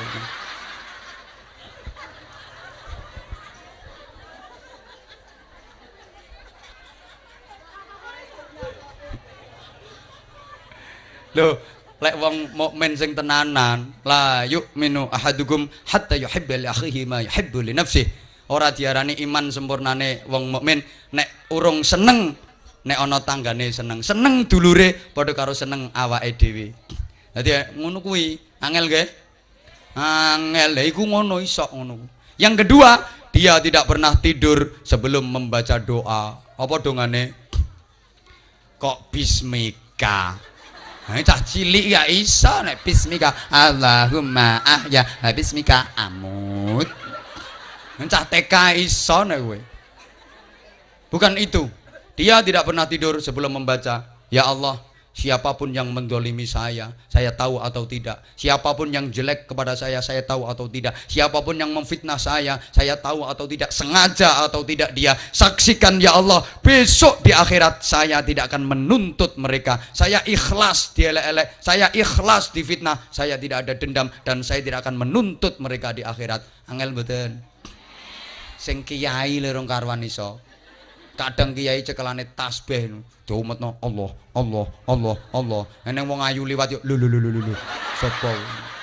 Speaker 1: Loh, lek wong mukmin sing tenanan, la yu'minu ahadukum hatta yuhibba li akhihi ma yuhibbu li nafsihi. Ora diarani iman sempurnane wong mukmin nek urung seneng nek ana tanggane seneng. Seneng dulure padha karo seneng awake dhewe. Dadi ngono kuwi, angel nggih? Angel. Lha iku ngono iso ngono. Yang kedua, dia tidak pernah tidur sebelum membaca doa. Apa dongane? Kok bismika. Cah cilik ya iso nek bismika Allahumma ahya bismika amut. Cah TK iso nek kowe. Bukan itu. Dia tidak pernah tidur sebelum membaca, ya Allah, siapapun yang mendolimi saya tahu atau tidak. Siapapun yang jelek kepada saya tahu atau tidak. Siapapun yang memfitnah saya tahu atau tidak. Sengaja atau tidak dia. Saksikan ya Allah, besok di akhirat saya tidak akan menuntut mereka. Saya ikhlas dielek-elek, saya ikhlas difitnah, saya tidak ada dendam, dan saya tidak akan menuntut mereka di akhirat. Angel mboten? Sing kiai lho rong karuan iso. Kadang kiai cekelane tasbih diumetno Allah Allah Allah Allah. Eneng wong ayu liwat yo lho. Sopo?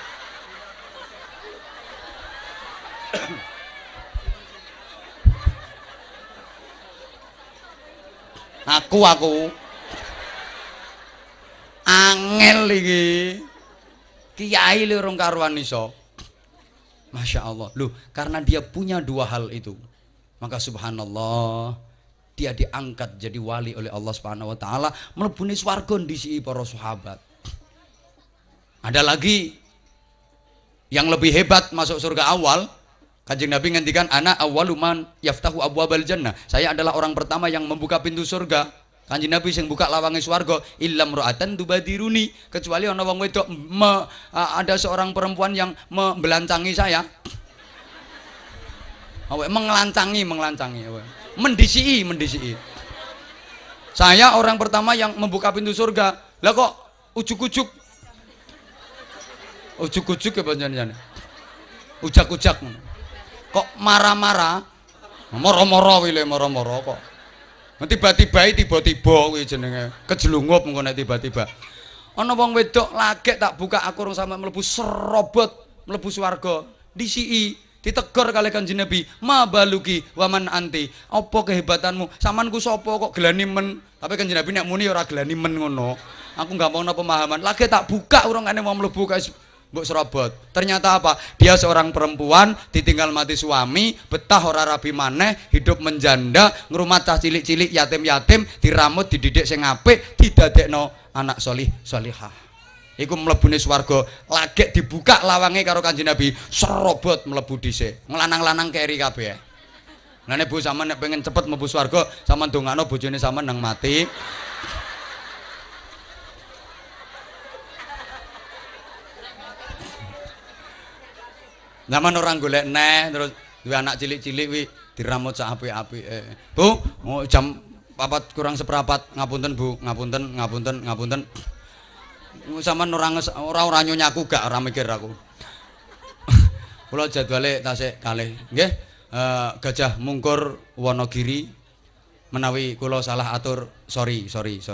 Speaker 1: Aku angel iki. Kiai lho rong karuan iso. Masya Allah. Loh, karena dia punya dua hal itu. Maka subhanallah, dia diangkat jadi wali oleh Allah Subhanahu wa taala, mlebune swarga ndisi para sahabat. Ada lagi yang lebih hebat masuk surga awal. Kanjeng Nabi ngendikan, ana awwaluman yaftahu abwabal jannah. Saya adalah orang pertama yang membuka pintu surga. Kanjeng Nabi sing buka lawange swarga, illam ra'atan tubadiruni, kecuali ana wong wedok ada seorang perempuan yang membelancangi saya. Mengelancangi mendisi. Saya orang pertama yang membuka pintu surga. Lah kok ujuk-ujuk ya panjenengan. Ujak-ujak. Kok marah-marah? Moro-moro wile moro-moro kok. Tiba-tiba kuwi jenenge kejelungup engko nek tiba-tiba. Ana wong wedok lagek tak buka aku rung sampe mlebu serobot mlebu swarga. Disiki ditegur kali Kanjeng Nabi, ma baluki waman anti, apa kehebatanmu, samanku sapa kok gelani men. Tapi Kanjeng Nabi nek muni ora gelani men ngono. Aku nggak mau pemahaman. Lagi tak buka urungane mau mlebu kae mbok serobot. Ternyata apa? Dia seorang perempuan ditinggal mati suami, betah ora rabi maneh, hidup menjanda, ngrumat cah cilik-cilik yatim-yatim, diramut, dididik sing apik, didadekno anak solihah. Iku mlebune swarga, lagek dibuka lawange karo Kanjeng Nabi, serobot mlebu dhisik. Nglanang-lanang keri kabeh. Lane Bu sampean nek pengen cepet mlebu swarga, sampean ndongakno bojone sampean nang mati. Zaman orang golek neh terus duwe anak cilik-cilik wi diramut sak apik-apike. Bu, jam 4 kurang seperempat, ngapunten Bu, ngapunten. Sampeyan ora nyonyaku gak ora mikir aku. Kula jadwale tasik kalih. Nggih. Gajah Mungkur Wonogiri menawi kula salah atur sorry.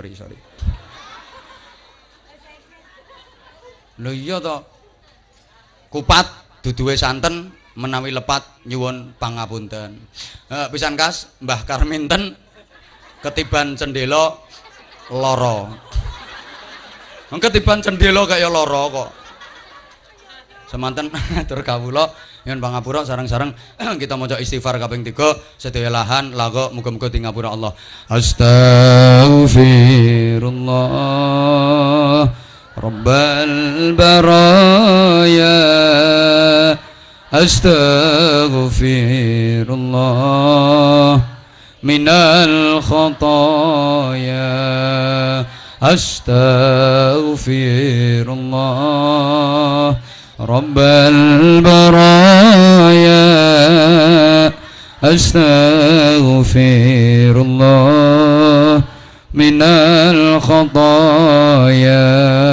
Speaker 1: Lho iya to. Kupat duduhe santen menawi lepat nyuwun pangapunten. Pisan kas Mbah Karminten ketiban cendela lara. Ketiban cendela kaya lara kok. Semanten atur kawula nyuwun pangapura sareng-sareng kita maca istighfar kaping 3 sedaya lahan laga muga-muga di ngapura Allah. Astaghfirullah Rabbal baraya astaghfirullah minal khataya astaghfirullah Rabbal baraya astaghfirullah minal khataya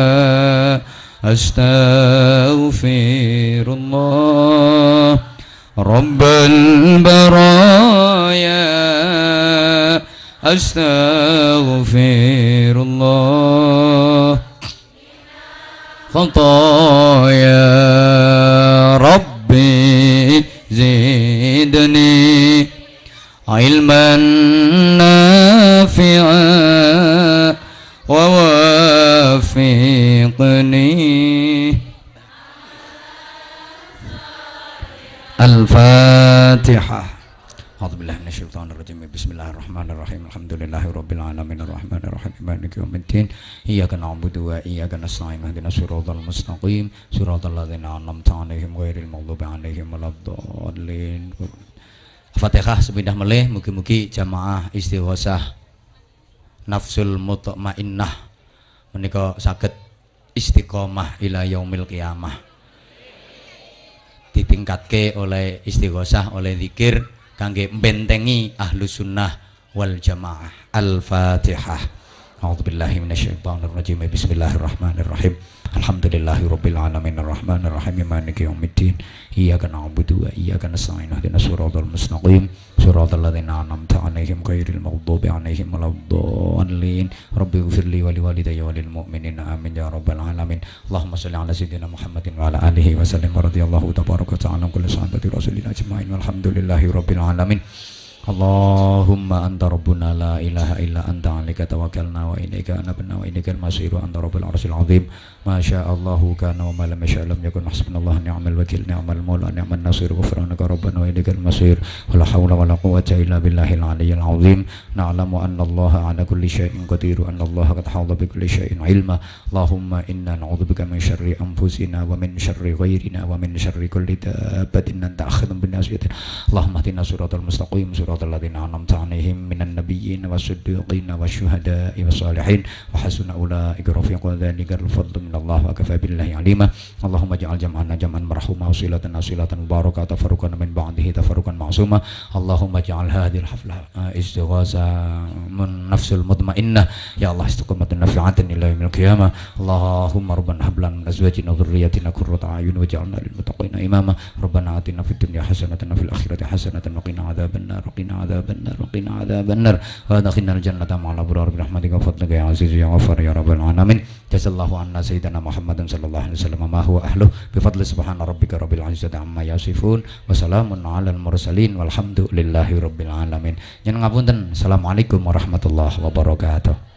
Speaker 1: astaghfirullah Rabbal baraya astaghfirullah khataya Rabbi zidni ilman nafi'an wa wafiqni Al-Fatihah. A'udzubillahi minasyaitonir minasyaitonirrajim. Bismillahirrahmanirrahim. Alhamdulillahirabbil alamin arrahmanir rahim maliki yaumiddin. Iyyaka na'budu wa iyyaka nasta'in. Ihdinas siratal mustaqim. Siratal ladzina an'amta 'alaihim ghairil maghdubi 'alaihim waladdallin. Fatihah sepindah melih mugi-mugi jamaah istighosah nafsul mutmainnah menika saged istiqomah ila yaumil qiyamah. Ditingkatke oleh istighosah, oleh zikir kangge mbentengi ahlus sunnah wal jamaah. Al-Fatihah. A'udzubillahi minasyaitonirrajim. Bismillahirrahmanirrahim. Alhamdulillahirabbil alamin arrahmanir rahim maliki yaumiddin. Iyyaka na'budu wa iyyaka nasta'in. Ihdinas siratal mustaqim. Siratal ladzina an'amta 'alaihim ghairil maghdubi 'alaihim waladdallin. Rabbi ighfirli wa liwalidayya wa lil mu'minina amin ya rabbal alamin. Allahumma shalli 'ala sayyidina Muhammadin wa 'ala alihi wa sallim wa radhiyallahu tabaraka wa ta'ala kulli sahabati rasulina ajma'in walhamdulillahirabbil alamin. Allahumma anta rabbuna la ilaha illa anta 'alaika tawakkalna wa ilaika anabna wa ilaikal masir wa anta rabbul arsyil 'azim. Ma sya'allahu kana wa ma lam yasha' lam yakun. Hasbunallahu ni'mal wakil ni'mal maula ni'man nasir. Ghufranaka rabbana wa ilaikal masir. Wala haula wala quwwata illa billahil 'aliyyil 'azim. Na'lamu anna Allaha 'ala kulli syai'in qadir wa anna Allaha qad hata bi kulli syai'in 'ilma. Allahumma inna na'udzubika min syarri anfusina wa min syarri ghairina wa min syarri kulli dabbatin anta akhidhun bin nasyatin. Allahumma ihdina siratal mustaqim siratal ladzina an'amta 'alaihim minan nabiyyin was-siddiqin wasyuhada'i was-shalihin wa hasuna ulaika rafiqa. Dzalikal fadlu minallah wa kafa billahi 'alima. Allahumma ij'al jam'ana jam'an marhuma wa silatan silatan mubarakah tafarruqan min ba'dihi tafarruqan ma'suma. Allahumma ij'al hadhil haflah istighatsa min nafsul mutmainnah ya Allah istiqamatan nafi'atan ila yaumil qiyamah. Allahumma rabbana hab lana min azwajina wa dhurriyyatina qurrata a'yun waj'alna lil muttaqina imama. Rabbana atina fid dunya hasanatan wa fil akhirati hasanatan wa qina adzabannar. Qina adzabannar wa qina adzabannar wa adkhilnal jannata ma'al abrar bi rahmatika wa fadlika ya aziz ya ghafar ya rabbal alamin. Jazallahu anna sayyidina Muhammadan sallallahu alaihi wasallam ma huwa ahluh bi fadli subhana rabbika rabbil izzati amma yasifun wa salamun alal mursalin walhamdulillahi rabbil alamin. Nyen ngapunten. Assalamualaikum warahmatullahi wabarakatuh.